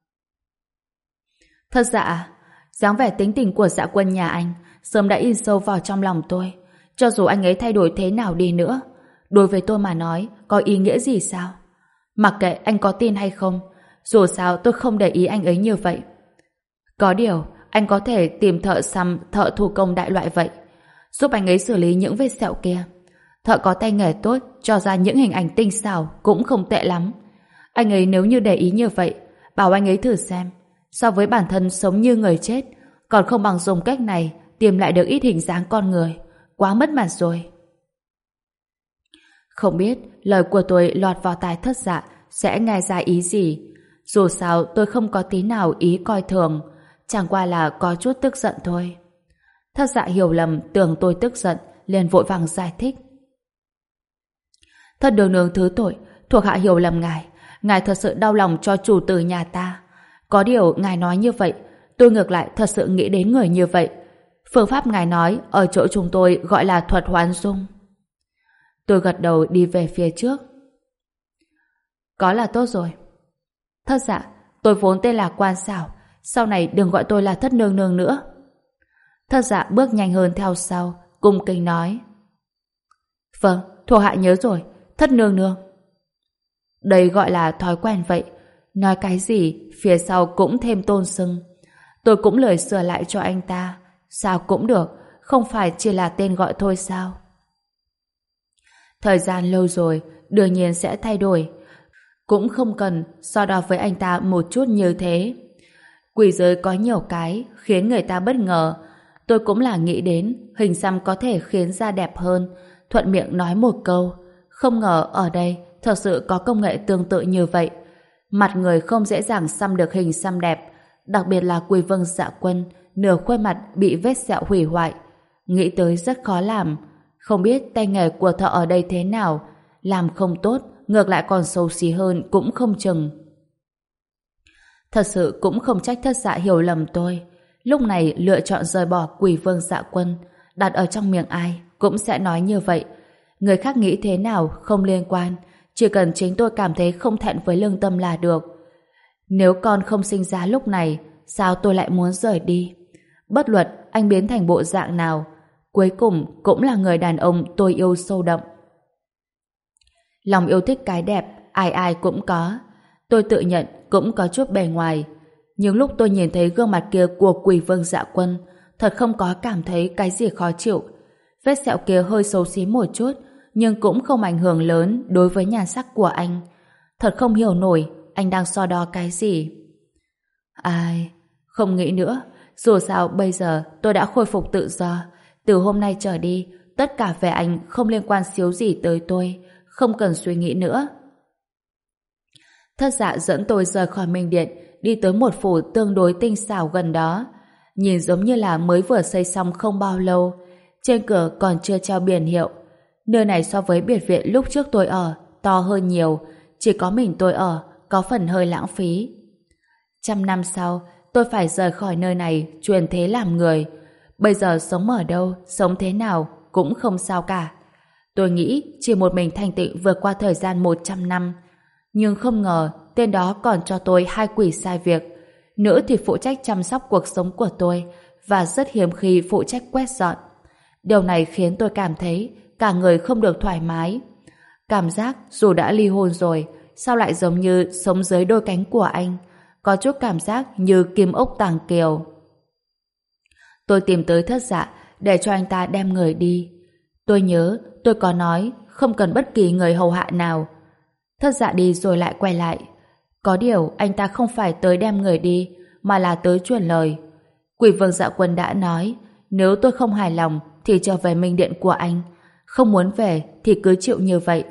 Thất Dạ, dáng vẻ tính tình của Dạ Quân nhà anh sớm đã in sâu vào trong lòng tôi. Cho dù anh ấy thay đổi thế nào đi nữa, đối với tôi mà nói có ý nghĩa gì sao? Mặc kệ anh có tin hay không, dù sao tôi không để ý anh ấy như vậy. Có điều anh có thể tìm thợ xăm, thợ thủ công đại loại vậy, giúp anh ấy xử lý những vết sẹo kia. Thợ có tay nghề tốt, cho ra những hình ảnh tinh xảo cũng không tệ lắm. Anh ấy nếu như để ý như vậy, bảo anh ấy thử xem, so với bản thân sống như người chết, còn không bằng dùng cách này tìm lại được ít hình dáng con người. Quá mất mặt rồi. Không biết lời của tôi lọt vào tai Thất Dạ sẽ nghe ra ý gì. Dù sao tôi không có tí nào ý coi thường, chẳng qua là có chút tức giận thôi. Thất Dạ hiểu lầm tưởng tôi tức giận, liền vội vàng giải thích: Thất nương nương thứ tội, thuộc hạ hiểu lầm ngài. Ngài thật sự đau lòng cho chủ tử nhà ta. Có điều ngài nói như vậy, tôi ngược lại thật sự nghĩ đến người như vậy. Phương pháp ngài nói ở chỗ chúng tôi gọi là thuật hoán dung. Tôi gật đầu đi về phía trước. Có là tốt rồi. Thất Dạ, tôi vốn tên là Quan Xảo, sau này đừng gọi tôi là Thất nương nương nữa. Thất Dạ bước nhanh hơn theo sau, cung kính nói: Vâng, thuộc hạ nhớ rồi, Thất nương nương. Đây gọi là thói quen vậy, nói cái gì phía sau cũng thêm tôn xưng. Tôi cũng lời sửa lại cho anh ta. Sao cũng được, không phải chỉ là tên gọi thôi sao? Thời gian lâu rồi, đương nhiên sẽ thay đổi. Cũng không cần so đo với anh ta một chút như thế. Quỷ giới có nhiều cái khiến người ta bất ngờ. Tôi cũng là nghĩ đến hình xăm có thể khiến da đẹp hơn, thuận miệng nói một câu. Không ngờ ở đây thật sự có công nghệ tương tự như vậy. Mặt người không dễ dàng xăm được hình xăm đẹp, đặc biệt là Quỷ Vương Dạ Quân, nửa khuôn mặt bị vết sẹo hủy hoại. Nghĩ tới rất khó làm. Không biết tay nghề của thợ ở đây thế nào, làm không tốt, ngược lại còn xấu xí hơn cũng không chừng. Thật sự cũng không trách Thất Dạ hiểu lầm tôi. Lúc này lựa chọn rời bỏ Quỷ Vương Dạ Quân, đặt ở trong miệng ai cũng sẽ nói như vậy. Người khác nghĩ thế nào không liên quan, chỉ cần chính tôi cảm thấy không thẹn với lương tâm là được. Nếu con không sinh ra lúc này, sao tôi lại muốn rời đi? Bất luận anh biến thành bộ dạng nào, cuối cùng cũng là người đàn ông tôi yêu sâu đậm. Lòng yêu thích cái đẹp, ai ai cũng có. Tôi tự nhận cũng có chút bề ngoài. Nhưng lúc tôi nhìn thấy gương mặt kia của Quỷ Vương Dạ Quân, thật không có cảm thấy cái gì khó chịu. Vết sẹo kia hơi xấu xí một chút, nhưng cũng không ảnh hưởng lớn đối với nhan sắc của anh. Thật không hiểu nổi anh đang so đo cái gì. Ai... Không nghĩ nữa. Dù sao bây giờ tôi đã khôi phục tự do. Từ hôm nay trở đi, tất cả về anh không liên quan xíu gì tới tôi. Không cần suy nghĩ nữa. Thất Dạ dẫn tôi rời khỏi Minh Điện, đi tới một phủ tương đối tinh xảo gần đó. Nhìn giống như là mới vừa xây xong không bao lâu. Trên cửa còn chưa treo biển hiệu. Nơi này so với biệt viện lúc trước tôi ở, to hơn nhiều. Chỉ có mình tôi ở, có phần hơi lãng phí. Trăm năm sau, tôi phải rời khỏi nơi này, chuyển thế làm người. Bây giờ sống ở đâu, sống thế nào, cũng không sao cả. Tôi nghĩ chỉ một mình Thanh Tịnh vượt qua thời gian một trăm năm. Nhưng không ngờ, tên đó còn cho tôi hai quỷ sai việc. Nữ thì phụ trách chăm sóc cuộc sống của tôi, và rất hiếm khi phụ trách quét dọn. Điều này khiến tôi cảm thấy cả người không được thoải mái. Cảm giác dù đã ly hôn rồi, sao lại giống như sống dưới đôi cánh của anh, có chút cảm giác như kim ốc tàng kiều. Tôi tìm tới Thất Dạ để cho anh ta đem người đi. Tôi nhớ tôi có nói không cần bất kỳ người hầu hạ nào. Thất Dạ đi rồi lại quay lại. Có điều anh ta không phải tới đem người đi, mà là tới truyền lời. Quỷ vương Dạ Quân đã nói, nếu tôi không hài lòng thì trở về Minh Điện của anh, không muốn về thì cứ chịu như vậy.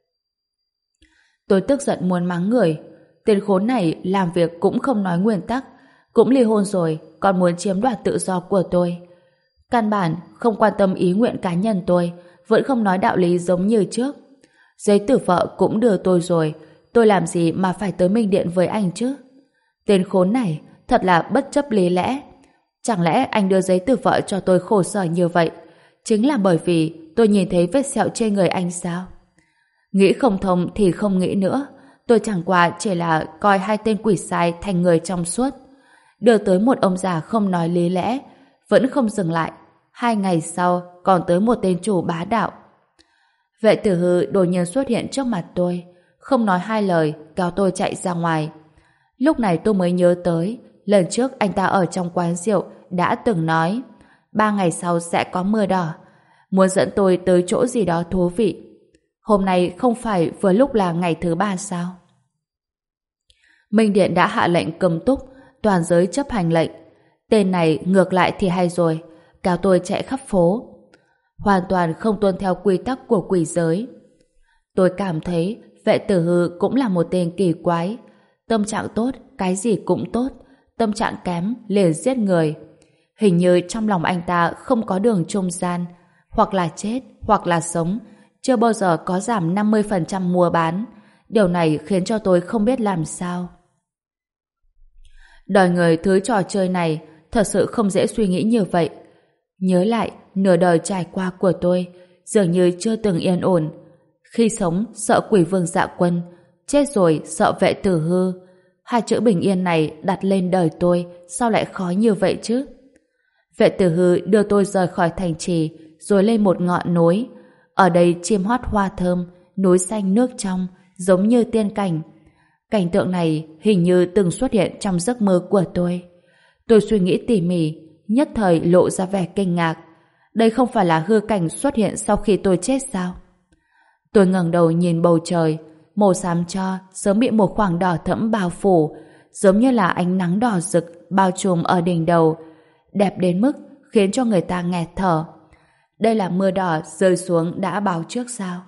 Tôi tức giận muốn mắng người. Tên khốn này làm việc cũng không nói nguyên tắc, cũng ly hôn rồi còn muốn chiếm đoạt tự do của tôi. Căn bản không quan tâm ý nguyện cá nhân tôi, vẫn không nói đạo lý giống như trước. Giấy tử vợ cũng đưa tôi rồi, tôi làm gì mà phải tới Minh Điện với anh chứ? Tên khốn này thật là bất chấp lý lẽ. Chẳng lẽ anh đưa giấy tử vợ cho tôi khổ sở như vậy chính là bởi vì tôi nhìn thấy vết sẹo trên người anh sao? Nghĩ không thông thì không nghĩ nữa. Tôi chẳng qua chỉ là coi hai tên quỷ sai thành người trong suốt. Đưa tới một ông già không nói lý lẽ, vẫn không dừng lại. Hai ngày sau còn tới một tên chủ bá đạo. Vệ tử hư đột nhiên xuất hiện trước mặt tôi, không nói hai lời kéo tôi chạy ra ngoài. Lúc này tôi mới nhớ tới lần trước anh ta ở trong quán rượu đã từng nói ba ngày sau sẽ có mưa đỏ, muốn dẫn tôi tới chỗ gì đó thú vị. Hôm nay không phải vừa lúc là ngày thứ ba sao? Minh Điện đã hạ lệnh cầm túc, toàn giới chấp hành lệnh. Tên này ngược lại thì hay rồi, kéo tôi chạy khắp phố. Hoàn toàn không tuân theo quy tắc của quỷ giới. Tôi cảm thấy vệ tử hư cũng là một tên kỳ quái. Tâm trạng tốt, cái gì cũng tốt. Tâm trạng kém, liền giết người. Hình như trong lòng anh ta không có đường trung gian. Hoặc là chết, hoặc là sống. Chưa bao giờ có giảm năm mươi phần trăm mua bán. Điều này khiến cho tôi không biết làm sao. Đòi người thứ trò chơi này thật sự không dễ suy nghĩ như vậy. Nhớ lại nửa đời trải qua của tôi dường như chưa từng yên ổn. Khi sống sợ quỷ vương Dạ Quân, chết rồi sợ vệ tử hư. Hai chữ bình yên này đặt lên đời tôi sao lại khó như vậy chứ? Vệ tử hư đưa tôi rời khỏi thành trì rồi lên một ngọn núi. Ở đây chim hót hoa thơm, núi xanh nước trong, giống như tiên cảnh. Cảnh tượng này hình như từng xuất hiện trong giấc mơ của tôi. Tôi suy nghĩ tỉ mỉ, nhất thời lộ ra vẻ kinh ngạc. Đây không phải là hư cảnh xuất hiện sau khi tôi chết sao? Tôi ngẩng đầu nhìn bầu trời, màu xám cho sớm bị một khoảng đỏ thẫm bao phủ, giống như là ánh nắng đỏ rực bao trùm ở đỉnh đầu, đẹp đến mức khiến cho người ta nghẹt thở. Đây là mưa đỏ rơi xuống đã báo trước sao?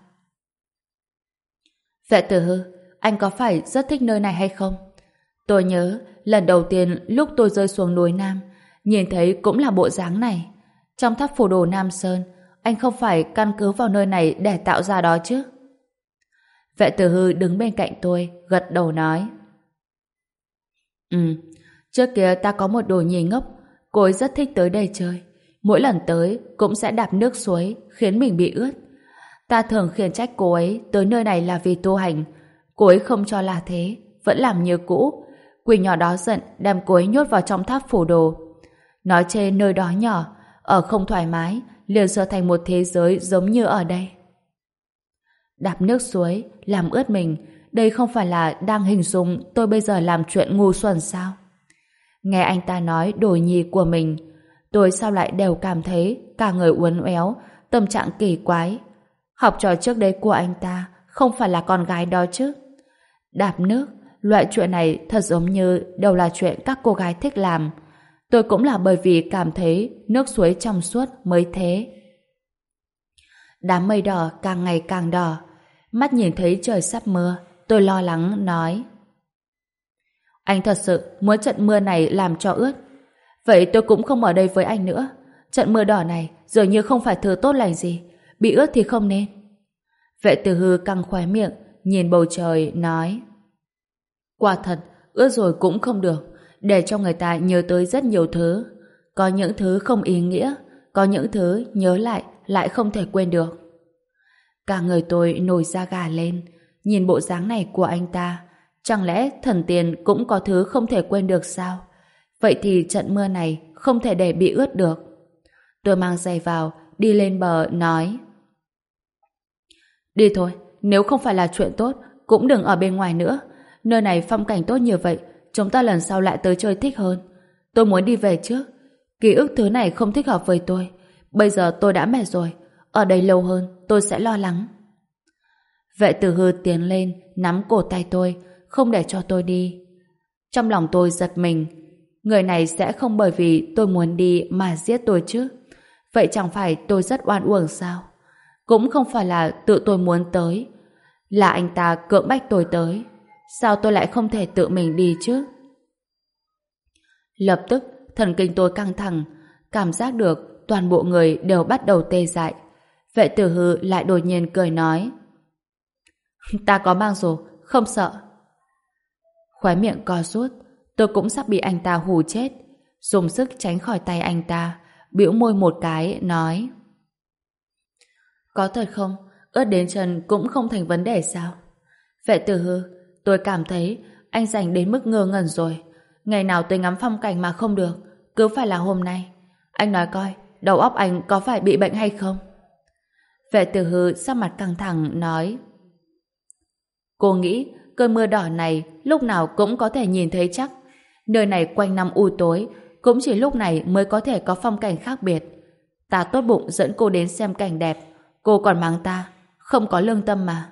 Vệ tử hư, anh có phải rất thích nơi này hay không? Tôi nhớ lần đầu tiên lúc tôi rơi xuống núi Nam, nhìn thấy cũng là bộ dáng này. Trong tháp phù đồ Nam Sơn, anh không phải căn cứ vào nơi này để tạo ra đó chứ? Vệ tử hư đứng bên cạnh tôi, gật đầu nói. Ừ, trước kia ta có một đồ nhì ngốc, cô ấy rất thích tới đây chơi. Mỗi lần tới cũng sẽ đạp nước suối, khiến mình bị ướt. Ta thường khiển trách cô ấy tới nơi này là vì tu hành. Cô ấy không cho là thế, vẫn làm như cũ. Quỷ nhỏ đó giận, đem cô ấy nhốt vào trong tháp phủ đồ. Nói chê nơi đó nhỏ, ở không thoải mái, liền trở thành một thế giới giống như ở đây. Đạp nước suối, làm ướt mình, đây không phải là đang hình dung tôi bây giờ làm chuyện ngu xuẩn sao? Nghe anh ta nói đồ nhì của mình, tôi sao lại đều cảm thấy cả người uốn éo, tâm trạng kỳ quái. Học trò trước đây của anh ta không phải là con gái đó chứ? Đạp nước, loại chuyện này thật giống như đều là chuyện các cô gái thích làm. Tôi cũng là bởi vì cảm thấy nước suối trong suốt mới thế. Đám mây đỏ càng ngày càng đỏ. Mắt nhìn thấy trời sắp mưa, tôi lo lắng nói. Anh thật sự muốn trận mưa này làm cho ướt. Vậy tôi cũng không ở đây với anh nữa. Trận mưa đỏ này dường như không phải thứ tốt lành gì. Bị ướt thì không nên. Vệ Tử Hư căng khóe miệng, nhìn bầu trời, nói: quả thật, ướt rồi cũng không được, để cho người ta nhớ tới rất nhiều thứ. Có những thứ không ý nghĩa, có những thứ nhớ lại lại không thể quên được. Cả người tôi nổi da gà lên, nhìn bộ dáng này của anh ta. Chẳng lẽ thần tiên cũng có thứ không thể quên được sao? Vậy thì trận mưa này không thể để bị ướt được. Tôi mang giày vào, đi lên bờ, nói: đi thôi, nếu không phải là chuyện tốt, cũng đừng ở bên ngoài nữa. Nơi này phong cảnh tốt như vậy, chúng ta lần sau lại tới chơi thích hơn. Tôi muốn đi về trước. Ký ức thứ này không thích hợp với tôi. Bây giờ tôi đã mệt rồi. Ở đây lâu hơn, tôi sẽ lo lắng. Vệ Tử Hư tiến lên, nắm cổ tay tôi, không để cho tôi đi. Trong lòng tôi giật mình. Người này sẽ không bởi vì tôi muốn đi mà giết tôi chứ. Vậy chẳng phải tôi rất oan uổng sao? Cũng không phải là tự tôi muốn tới. Là anh ta cưỡng bách tôi tới. Sao tôi lại không thể tự mình đi chứ? Lập tức, thần kinh tôi căng thẳng, cảm giác được toàn bộ người đều bắt đầu tê dại. Vệ Tử Hư lại đột nhiên cười nói: ta có mang rồi, không sợ. Khóe miệng co rút, tôi cũng sắp bị anh ta hù chết. Dùng sức tránh khỏi tay anh ta, bĩu môi một cái, nói: có thật không? Ướt đến chân cũng không thành vấn đề sao? Vệ Tử Hư, tôi cảm thấy anh rảnh đến mức ngơ ngẩn rồi. Ngày nào tôi ngắm phong cảnh mà không được, cứ phải là hôm nay. Anh nói coi, đầu óc anh có phải bị bệnh hay không? Vệ Tử Hư sắc mặt căng thẳng, nói: cô nghĩ cơn mưa đỏ này lúc nào cũng có thể nhìn thấy chắc. Nơi này quanh năm u tối, cũng chỉ lúc này mới có thể có phong cảnh khác biệt. Ta tốt bụng dẫn cô đến xem cảnh đẹp, cô còn mắng ta không có lương tâm mà.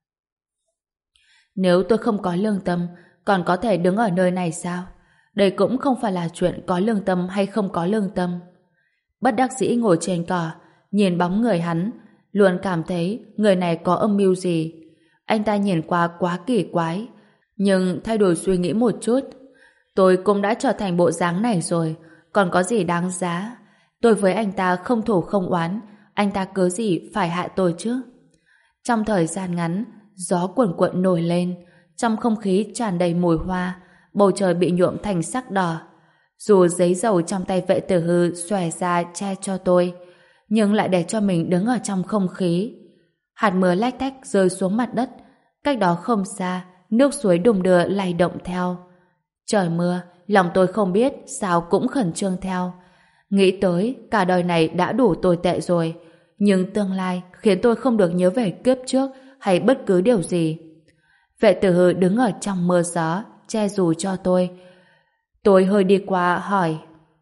Nếu tôi không có lương tâm, còn có thể đứng ở nơi này sao? Đây cũng không phải là chuyện có lương tâm hay không có lương tâm. Bất đắc dĩ ngồi trên cỏ, nhìn bóng người hắn, luôn cảm thấy người này có âm mưu gì. Anh ta nhìn qua quá kỳ quái, nhưng thay đổi suy nghĩ một chút. Tôi cũng đã trở thành bộ dáng này rồi, còn có gì đáng giá? Tôi với anh ta không thù không oán, anh ta cớ gì phải hại tôi chứ? Trong thời gian ngắn, gió cuồn cuộn nổi lên, trong không khí tràn đầy mùi hoa, bầu trời bị nhuộm thành sắc đỏ. Dù giấy dầu trong tay Vệ Tử Hư xòe ra che cho tôi, nhưng lại để cho mình đứng ở trong không khí. Hạt mưa lách tách rơi xuống mặt đất, cách đó không xa, nước suối đùng đưa lay động theo. Trời mưa, lòng tôi không biết sao cũng khẩn trương theo. Nghĩ tới cả đời này đã đủ tồi tệ rồi, nhưng tương lai khiến tôi không được nhớ về kiếp trước hay bất cứ điều gì. Vệ Tử Hư đứng ở trong mưa gió, che dù cho tôi. Tôi hơi đi qua hỏi: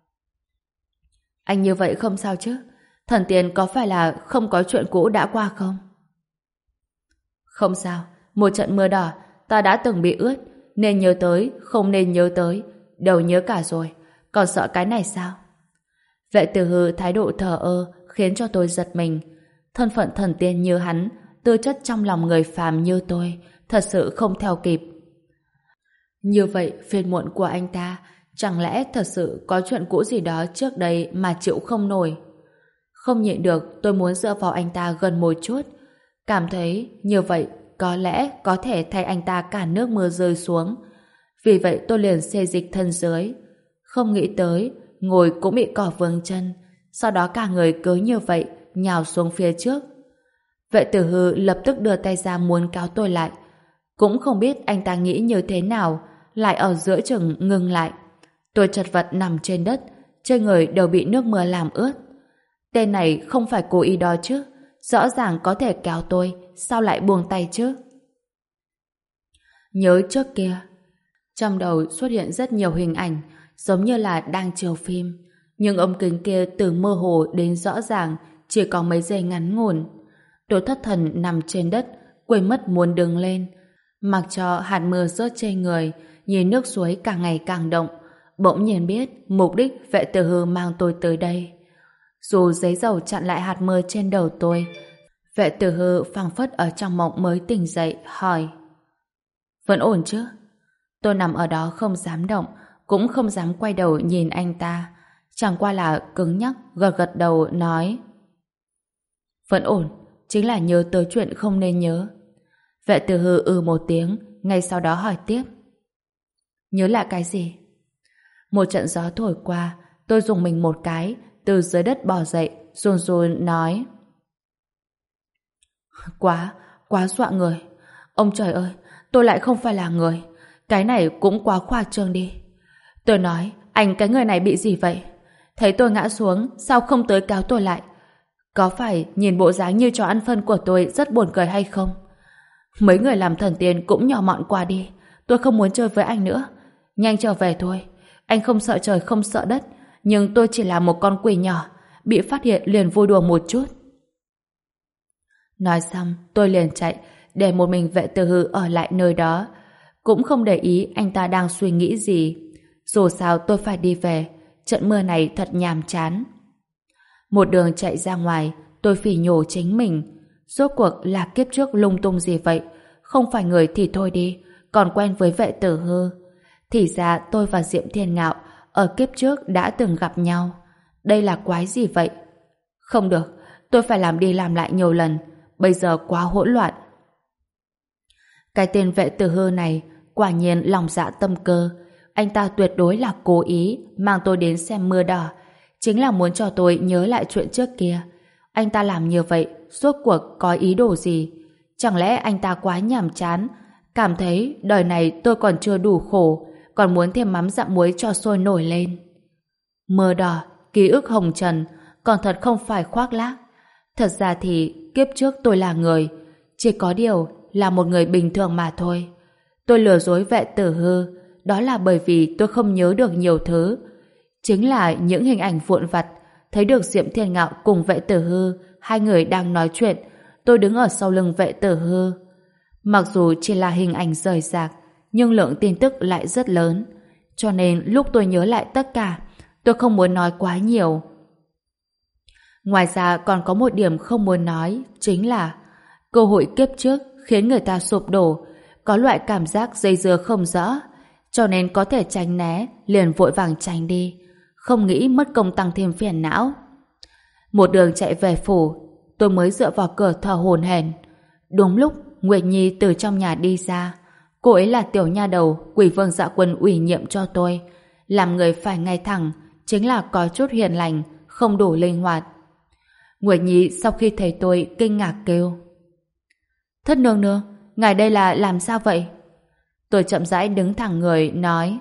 anh như vậy không sao chứ? Thần tiên có phải là không có chuyện cũ đã qua không? Không sao, một trận mưa đỏ, ta đã từng bị ướt, nên nhớ tới, không nên nhớ tới, đều nhớ cả rồi, còn sợ cái này sao? Vệ Tử Hư thái độ thờ ơ khiến cho tôi giật mình. Thân phận thần tiên như hắn, tư chất trong lòng người phàm như tôi, thật sự không theo kịp. Như vậy, phiền muộn của anh ta, chẳng lẽ thật sự có chuyện cũ gì đó trước đây mà chịu không nổi? Không nhịn được, tôi muốn dựa vào anh ta gần một chút. Cảm thấy như vậy có lẽ có thể thay anh ta cản nước mưa rơi xuống. Vì vậy tôi liền xê dịch thân dưới. Không nghĩ tới, ngồi cũng bị cỏ vướng chân. Sau đó cả người cứ như vậy, nhào xuống phía trước. Vệ Tử Hư lập tức đưa tay ra muốn kéo tôi lại. Cũng không biết anh ta nghĩ như thế nào, lại ở giữa chừng ngừng lại. Tôi chật vật nằm trên đất, trên người đều bị nước mưa làm ướt. Tên này không phải cố ý đó chứ, rõ ràng có thể kéo tôi, sao lại buông tay chứ? Nhớ trước kia, trong đầu xuất hiện rất nhiều hình ảnh, giống như là đang chiếu phim, nhưng ống kính kia từ mơ hồ đến rõ ràng chỉ có mấy giây ngắn ngủn. Tôi thất thần nằm trên đất, quên mất muốn đứng lên, mặc cho hạt mưa rớt trên người, nhìn nước suối càng ngày càng động, bỗng nhiên biết mục đích Vệ Tử Hư mang tôi tới đây. Dù giấy dầu chặn lại hạt mưa trên đầu tôi, Vệ Tử Hư phảng phất ở trong mộng mới tỉnh dậy, hỏi: vẫn ổn chứ? Tôi nằm ở đó không dám động, cũng không dám quay đầu nhìn anh ta. Chẳng qua là cứng nhắc, gật gật đầu, nói: Vẫn ổn, chính là nhớ tới chuyện không nên nhớ. Vệ tử hư ừ một tiếng, ngay sau đó hỏi tiếp: Nhớ lại cái gì? Một trận gió thổi qua, tôi dùng mình một cái, từ dưới đất bò dậy, run run nói: Quá, quá dọa người. Ông trời ơi, tôi lại không phải là người. Cái này cũng quá khoa trương đi. Tôi nói, anh cái người này bị gì vậy? Thấy tôi ngã xuống, sao không tới kéo tôi lại? Có phải nhìn bộ dáng như chó ăn phân của tôi rất buồn cười hay không? Mấy người làm thần tiên cũng nhỏ mọn qua đi. Tôi không muốn chơi với anh nữa. Nhanh trở về thôi. Anh không sợ trời không sợ đất, nhưng tôi chỉ là một con quỷ nhỏ, bị phát hiện liền vui đùa một chút. Nói xong, tôi liền chạy, để một mình vệ tử hư ở lại nơi đó. Cũng không để ý anh ta đang suy nghĩ gì. Dù sao tôi phải đi về, trận mưa này thật nhàm chán. Một đường chạy ra ngoài, tôi phỉ nhổ chính mình. Rốt cuộc là kiếp trước lung tung gì vậy? Không phải người thì thôi đi, còn quen với vệ tử hư. Thì ra tôi và Diệm Thiên Ngạo ở kiếp trước đã từng gặp nhau. Đây là quái gì vậy? Không được, tôi phải làm đi làm lại nhiều lần. Bây giờ quá hỗn loạn. Cái tên vệ tử hư này quả nhiên lòng dạ tâm cơ. Anh ta tuyệt đối là cố ý mang tôi đến xem mưa đỏ, chính là muốn cho tôi nhớ lại chuyện trước kia. Anh ta làm như vậy rốt cuộc có ý đồ gì? Chẳng lẽ anh ta quá nhàm chán, cảm thấy đời này tôi còn chưa đủ khổ, còn muốn thêm mắm dặm muối cho sôi nổi lên? Mưa đỏ, ký ức hồng trần, còn thật không phải khoác lác. Thật ra thì kiếp trước tôi là người, chỉ có điều là một người bình thường mà thôi. Tôi lừa dối vệ tử hư, đó là bởi vì tôi không nhớ được nhiều thứ. Chính là những hình ảnh vụn vặt, thấy được Diệm Thiên Ngạo cùng vệ tử hư, hai người đang nói chuyện, tôi đứng ở sau lưng vệ tử hư. Mặc dù chỉ là hình ảnh rời rạc, nhưng lượng tin tức lại rất lớn. Cho nên lúc tôi nhớ lại tất cả, tôi không muốn nói quá nhiều. Ngoài ra còn có một điểm không muốn nói, chính là cơ hội kiếp trước khiến người ta sụp đổ, có loại cảm giác dây dưa không rõ, cho nên có thể tránh né, liền vội vàng tránh đi, không nghĩ mất công tăng thêm phiền não. Một đường chạy về phủ, tôi mới dựa vào cửa thở hổn hển. Đúng lúc Nguyệt Nhi từ trong nhà đi ra. Cô ấy là tiểu nha đầu Quỷ Vương Dạ Quân ủy nhiệm cho tôi, làm người phải ngay thẳng, chính là có chút hiền lành, không đủ linh hoạt. Nguyệt Nhi sau khi thấy tôi kinh ngạc kêu: Thất nương nương, ngài đây là làm sao vậy? Tôi chậm rãi đứng thẳng người, nói: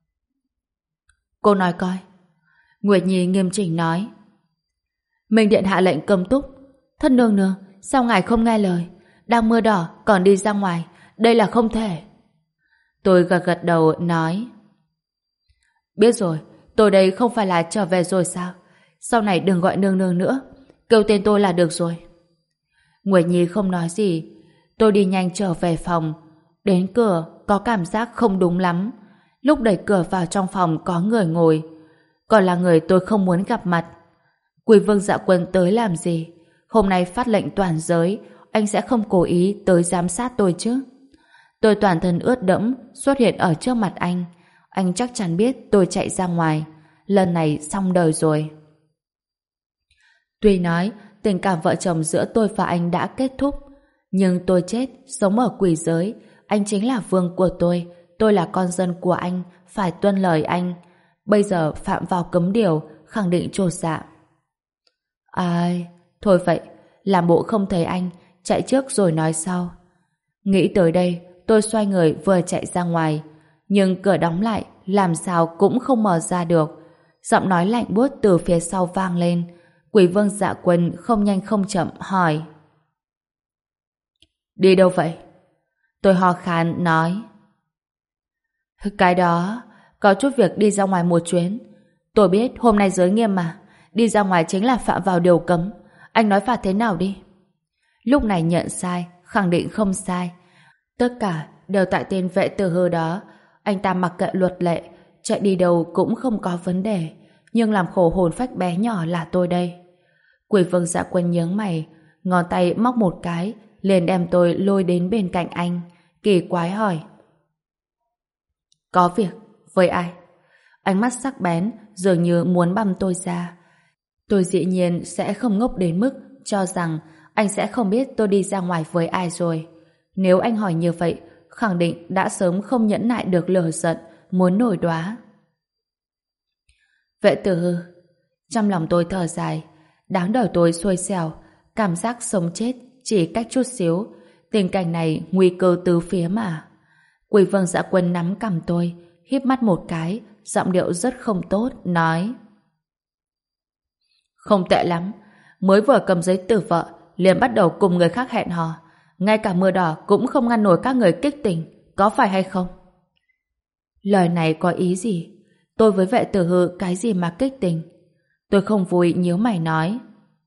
Cô nói coi. Nguyệt Nhi nghiêm chỉnh nói: Minh điện hạ lệnh cấm túc. Thất nương nương, sao ngài không nghe lời? Đang mưa đỏ, còn đi ra ngoài, đây là không thể. Tôi gật gật đầu, nói: Biết rồi, tôi đây không phải là trở về rồi sao? Sau này đừng gọi nương nương nữa, kêu tên tôi là được rồi. Nguyệt Nhi không nói gì. Tôi đi nhanh trở về phòng. Đến cửa có cảm giác không đúng lắm. Lúc đẩy cửa vào trong phòng có người ngồi, còn là người tôi không muốn gặp mặt. Quỷ Vương Dạ Quân tới làm gì? Hôm nay phát lệnh toàn giới, anh sẽ không cố ý tới giám sát tôi chứ? Tôi toàn thân ướt đẫm xuất hiện ở trước mặt anh. Anh chắc chắn biết tôi chạy ra ngoài. Lần này xong đời rồi. Tuy nói tình cảm vợ chồng giữa tôi và anh đã kết thúc, nhưng tôi chết, sống ở quỷ giới. Anh chính là vương của tôi, tôi là con dân của anh, phải tuân lời anh. Bây giờ phạm vào cấm điều, khẳng định chột dạ. Ai, thôi vậy, làm bộ không thấy anh, chạy trước rồi nói sau. Nghĩ tới đây, tôi xoay người vừa chạy ra ngoài, nhưng cửa đóng lại, làm sao cũng không mở ra được. Giọng nói lạnh buốt từ phía sau vang lên. Quỷ Vương Dạ Quân không nhanh không chậm hỏi: Đi đâu vậy? Tôi ho khan nói: Cái đó, có chút việc đi ra ngoài một chuyến. Tôi biết hôm nay giới nghiêm mà, đi ra ngoài chính là phạm vào điều cấm. Anh nói phạt thế nào đi? Lúc này nhận sai, khẳng định không sai. Tất cả đều tại tên vệ tử hư đó. Anh ta mặc kệ luật lệ, chạy đi đâu cũng không có vấn đề, nhưng làm khổ hồn phách bé nhỏ là tôi đây. Quỷ Vương Dạ Quân nhướng mày, ngón tay móc một cái, liền đem tôi lôi đến bên cạnh anh, kỳ quái hỏi: Có việc? Với ai? Ánh mắt sắc bén dường như muốn băm tôi ra. Tôi dĩ nhiên sẽ không ngốc đến mức cho rằng anh sẽ không biết tôi đi ra ngoài với ai rồi. Nếu anh hỏi như vậy, khẳng định đã sớm không nhẫn nại được lửa giận, muốn nổi đoá. Vệ tử hư. Trong lòng tôi thở dài, đáng đời tôi xui xẻo, cảm giác sống chết chỉ cách chút xíu. Tình cảnh này nguy cơ từ phía mà. Quỷ vương Dạ Quân nắm cằm tôi, híp mắt một cái, giọng điệu rất không tốt, nói: Không tệ lắm, mới vừa cầm giấy từ vợ, liền bắt đầu cùng người khác hẹn hò. Ngay cả mưa đỏ cũng không ngăn nổi các người kích tình, có phải hay không? Lời này có ý gì? Tôi với vệ tử hư cái gì mà kích tình? Tôi không vui nhíu mày nói: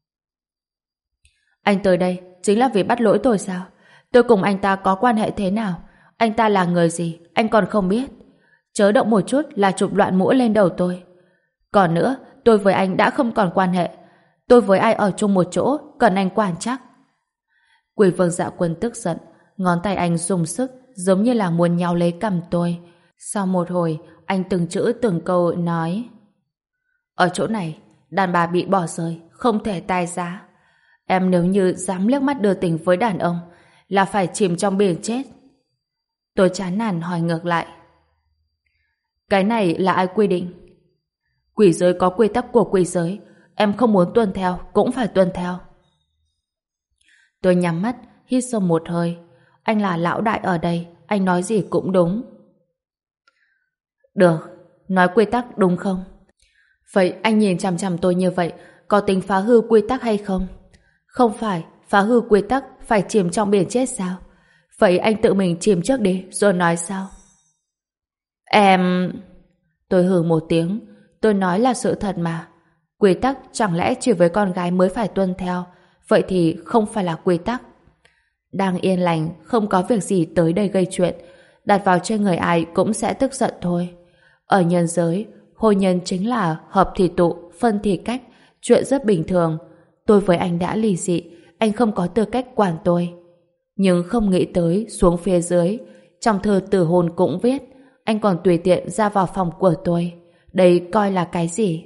Anh tới đây chính là vì bắt lỗi tôi sao? Tôi cùng anh ta có quan hệ thế nào? Anh ta là người gì? Anh còn không biết. Chớ động một chút là chụp loạn mũ lên đầu tôi. Còn nữa, tôi với anh đã không còn quan hệ. Tôi với ai ở chung một chỗ, cần anh quản chắc. Quỷ vương Dạ Quân tức giận, ngón tay anh dùng sức, giống như là muốn nhào lấy cằm tôi. Sau một hồi, anh từng chữ từng câu nói: Ở chỗ này, đàn bà bị bỏ rơi, không thể tái giá. Em nếu như dám liếc mắt đưa tình với đàn ông, là phải chìm trong biển chết. Tôi chán nản hỏi ngược lại: Cái này là ai quy định? Quỷ giới có quy tắc của quỷ giới, em không muốn tuân theo cũng phải tuân theo. Tôi nhắm mắt, hít sâu một hơi. Anh là lão đại ở đây, anh nói gì cũng đúng. Được, nói quy tắc đúng không? Vậy anh nhìn chằm chằm tôi như vậy, có tính phá hư quy tắc hay không? Không phải, phá hư quy tắc phải chìm trong biển chết sao? Vậy anh tự mình chìm trước đi, rồi nói sao? Em... Tôi hừ một tiếng, tôi nói là sự thật mà. Quy tắc chẳng lẽ chỉ với con gái mới phải tuân theo, vậy thì không phải là quy tắc. Đang yên lành, không có việc gì tới đây gây chuyện, đặt vào trên người ai cũng sẽ tức giận thôi. Ở nhân giới, hôn nhân chính là hợp thì tụ, phân thì cách, chuyện rất bình thường. Tôi với anh đã ly dị, anh không có tư cách quản tôi. Nhưng không nghĩ tới xuống phía dưới, trong thư từ hôn cũng viết, anh còn tùy tiện ra vào phòng của tôi. Đây coi là cái gì?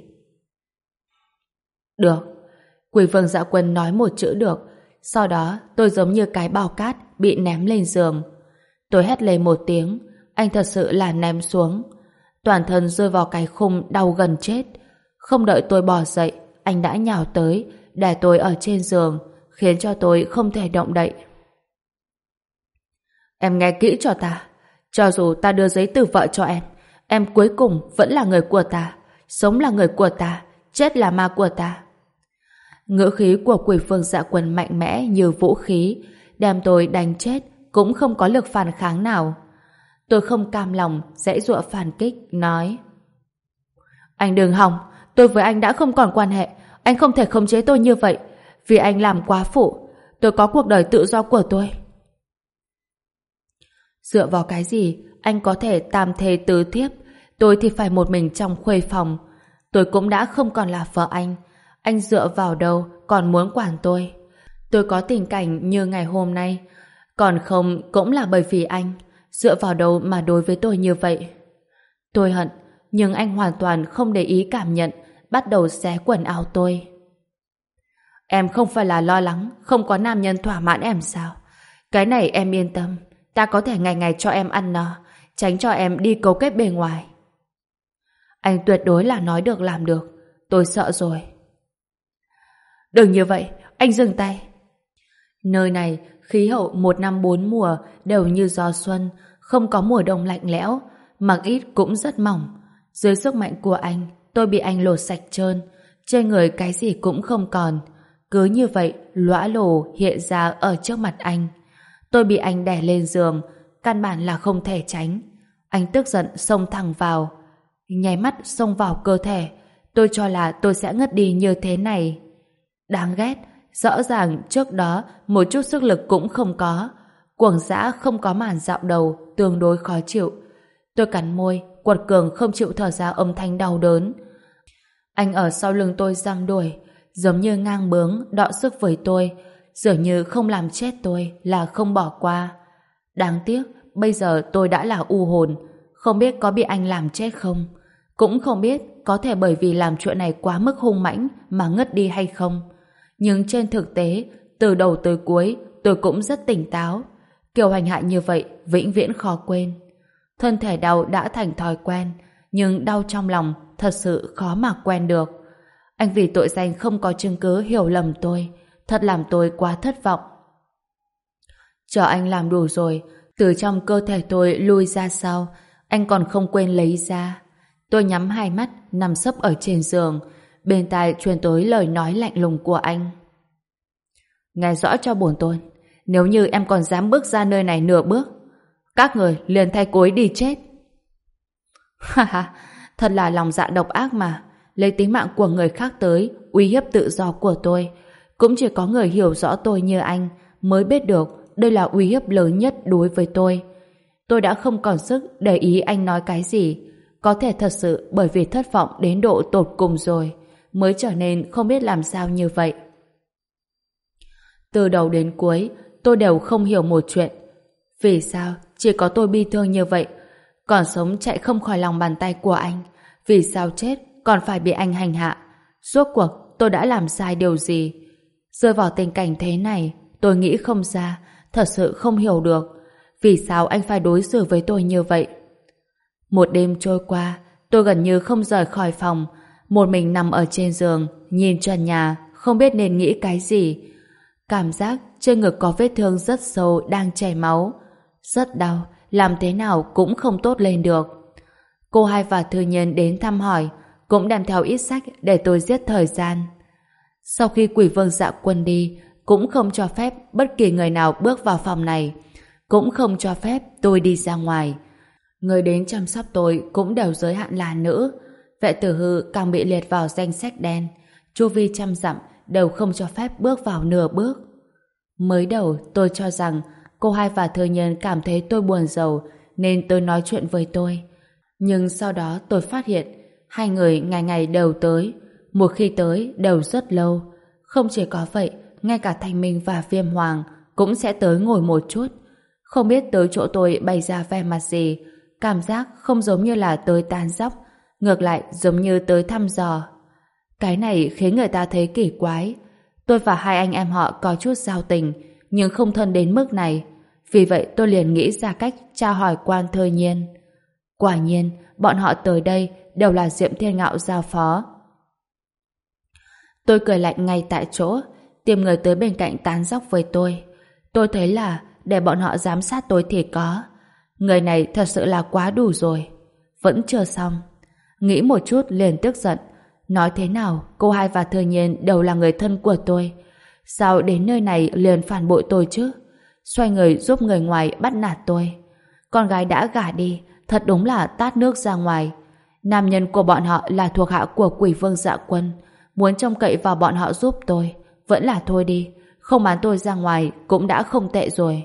Được. Quỷ vương Dạ Quân nói một chữ được. Sau đó tôi giống như cái bao cát bị ném lên giường. Tôi hét lên một tiếng, anh thật sự là ném xuống. Toàn thân rơi vào cái khung đau gần chết. Không đợi tôi bò dậy, anh đã nhào tới, đè tôi ở trên giường, khiến cho tôi không thể động đậy. Em nghe kỹ cho ta. Cho dù ta đưa giấy từ vợ cho em, em cuối cùng vẫn là người của ta. Sống là người của ta, chết là ma của ta. Ngữ khí của quỷ vương Dạ Quân mạnh mẽ như vũ khí, đem tôi đánh chết cũng không có lực phản kháng nào. Tôi không cam lòng, giãy giụa phản kích, nói: Anh đừng hòng, tôi với anh đã không còn quan hệ, anh không thể khống chế tôi như vậy, vì anh làm quá phụ, tôi có cuộc đời tự do của tôi. Dựa vào cái gì anh có thể tam thê tứ thiếp, tôi thì phải một mình trong khuê phòng. Tôi cũng đã không còn là vợ anh, anh dựa vào đâu còn muốn quản tôi? Tôi có tình cảnh như ngày hôm nay, còn không cũng là bởi vì anh. Dựa vào đâu mà đối với tôi như vậy? Tôi hận, nhưng anh hoàn toàn không để ý cảm nhận, bắt đầu xé quần áo tôi. Em không phải là lo lắng không có nam nhân thỏa mãn em sao? Cái này em yên tâm, ta có thể ngày ngày cho em ăn no, tránh cho em đi cấu kết bề ngoài. Anh tuyệt đối là nói được làm được. Tôi sợ rồi. Đừng như vậy, anh dừng tay. Nơi này, khí hậu một năm bốn mùa đều như gió xuân, không có mùa đông lạnh lẽo, mặc ít cũng rất mỏng. Dưới sức mạnh của anh, tôi bị anh lột sạch trơn, trên người cái gì cũng không còn. Cứ như vậy, lõa lồ hiện ra ở trước mặt anh. Tôi bị anh đè lên giường, căn bản là không thể tránh. Anh tức giận xông thẳng vào, nháy mắt xông vào cơ thể. Tôi cho là tôi sẽ ngất đi như thế này. Đáng ghét, rõ ràng trước đó một chút sức lực cũng không có. Cuồng dã không có màn dạo đầu, tương đối khó chịu. Tôi cắn môi, quật cường không chịu thở ra âm thanh đau đớn. Anh ở sau lưng tôi giăng đuổi, giống như ngang bướng, đọ sức với tôi, dường như không làm chết tôi là không bỏ qua. Đáng tiếc, bây giờ tôi đã là u hồn, không biết có bị anh làm chết không. Cũng không biết có thể bởi vì làm chuyện này quá mức hung mãnh mà ngất đi hay không. Nhưng trên thực tế, từ đầu tới cuối, tôi cũng rất tỉnh táo. Kiểu hành hạ như vậy, vĩnh viễn khó quên. Thân thể đau đã thành thói quen, nhưng đau trong lòng thật sự khó mà quen được. Anh vì tội danh không có chứng cứ hiểu lầm tôi, thật làm tôi quá thất vọng. Chờ anh làm đủ rồi, từ trong cơ thể tôi lui ra sau, anh còn không quên lấy ra. Tôi nhắm hai mắt, nằm sấp ở trên giường, bên tai truyền tới lời nói lạnh lùng của anh. Nghe rõ cho bổn tôn, nếu như em còn dám bước ra nơi này nửa bước, các người liền thay cối đi chết. Ha ha, thật là lòng dạ độc ác mà, lấy tính mạng của người khác tới uy hiếp tự do của tôi. Cũng chỉ có người hiểu rõ tôi như anh mới biết được đây là uy hiếp lớn nhất đối với tôi. Tôi đã không còn sức để ý anh nói cái gì. Có thể thật sự bởi vì thất vọng đến độ tột cùng rồi mới trở nên không biết làm sao như vậy. Từ đầu đến cuối tôi đều không hiểu một chuyện. Vì sao chỉ có tôi bi thương như vậy, còn sống chạy không khỏi lòng bàn tay của anh? Vì sao chết còn phải bị anh hành hạ? Rốt cuộc tôi đã làm sai điều gì? Rơi vào tình cảnh thế này, tôi nghĩ không ra, thật sự không hiểu được. Vì sao anh phải đối xử với tôi như vậy? Một đêm trôi qua, tôi gần như không rời khỏi phòng, một mình nằm ở trên giường, nhìn trần nhà, không biết nên nghĩ cái gì. Cảm giác trên ngực có vết thương rất sâu đang chảy máu. Rất đau, làm thế nào cũng không tốt lên được. Cô Hai và Thư Nhiên đến thăm hỏi, cũng đem theo ít sách để tôi giết thời gian. Sau khi Quỷ Vương Dạ Quân đi, cũng không cho phép bất kỳ người nào bước vào phòng này, cũng không cho phép tôi đi ra ngoài. Người đến chăm sóc tôi cũng đều giới hạn là nữ. Vệ Tử Hư càng bị liệt vào danh sách đen, chu vi trăm dặm đều không cho phép bước vào nửa bước. Mới đầu tôi cho rằng cô Hai và Thư Nhiên cảm thấy tôi buồn rầu nên tôi nói chuyện với tôi. Nhưng sau đó tôi phát hiện hai người ngày ngày đều tới, một khi tới đều rất lâu. Không chỉ có vậy, ngay cả Thanh Minh và Viêm Hoàng cũng sẽ tới ngồi một chút. Không biết tới chỗ tôi bày ra vẻ mặt gì, cảm giác không giống như là tới tán dóc, ngược lại giống như tới thăm dò. Cái này khiến người ta thấy kỳ quái. Tôi và hai anh em họ có chút giao tình, nhưng không thân đến mức này. Vì vậy tôi liền nghĩ ra cách tra hỏi Quan Thư Nhiên. Quả nhiên, bọn họ tới đây đều là Diệm Thiên Ngạo giao phó. Tôi cười lạnh ngay tại chỗ, tìm người tới bên cạnh tán dóc với tôi. Tôi thấy là để bọn họ giám sát tôi thì có. Người này thật sự là quá đủ rồi. Vẫn chưa xong. Nghĩ một chút liền tức giận. Nói thế nào, cô Hai và Thư Nhiên đều là người thân của tôi. Sao đến nơi này liền phản bội tôi chứ? Xoay người giúp người ngoài bắt nạt tôi. Con gái đã gả đi, thật đúng là tát nước ra ngoài. Nam nhân của bọn họ là thuộc hạ của Quỷ Vương Dạ Quân. Muốn trông cậy vào bọn họ giúp tôi, vẫn là thôi đi. Không bán tôi ra ngoài cũng đã không tệ rồi.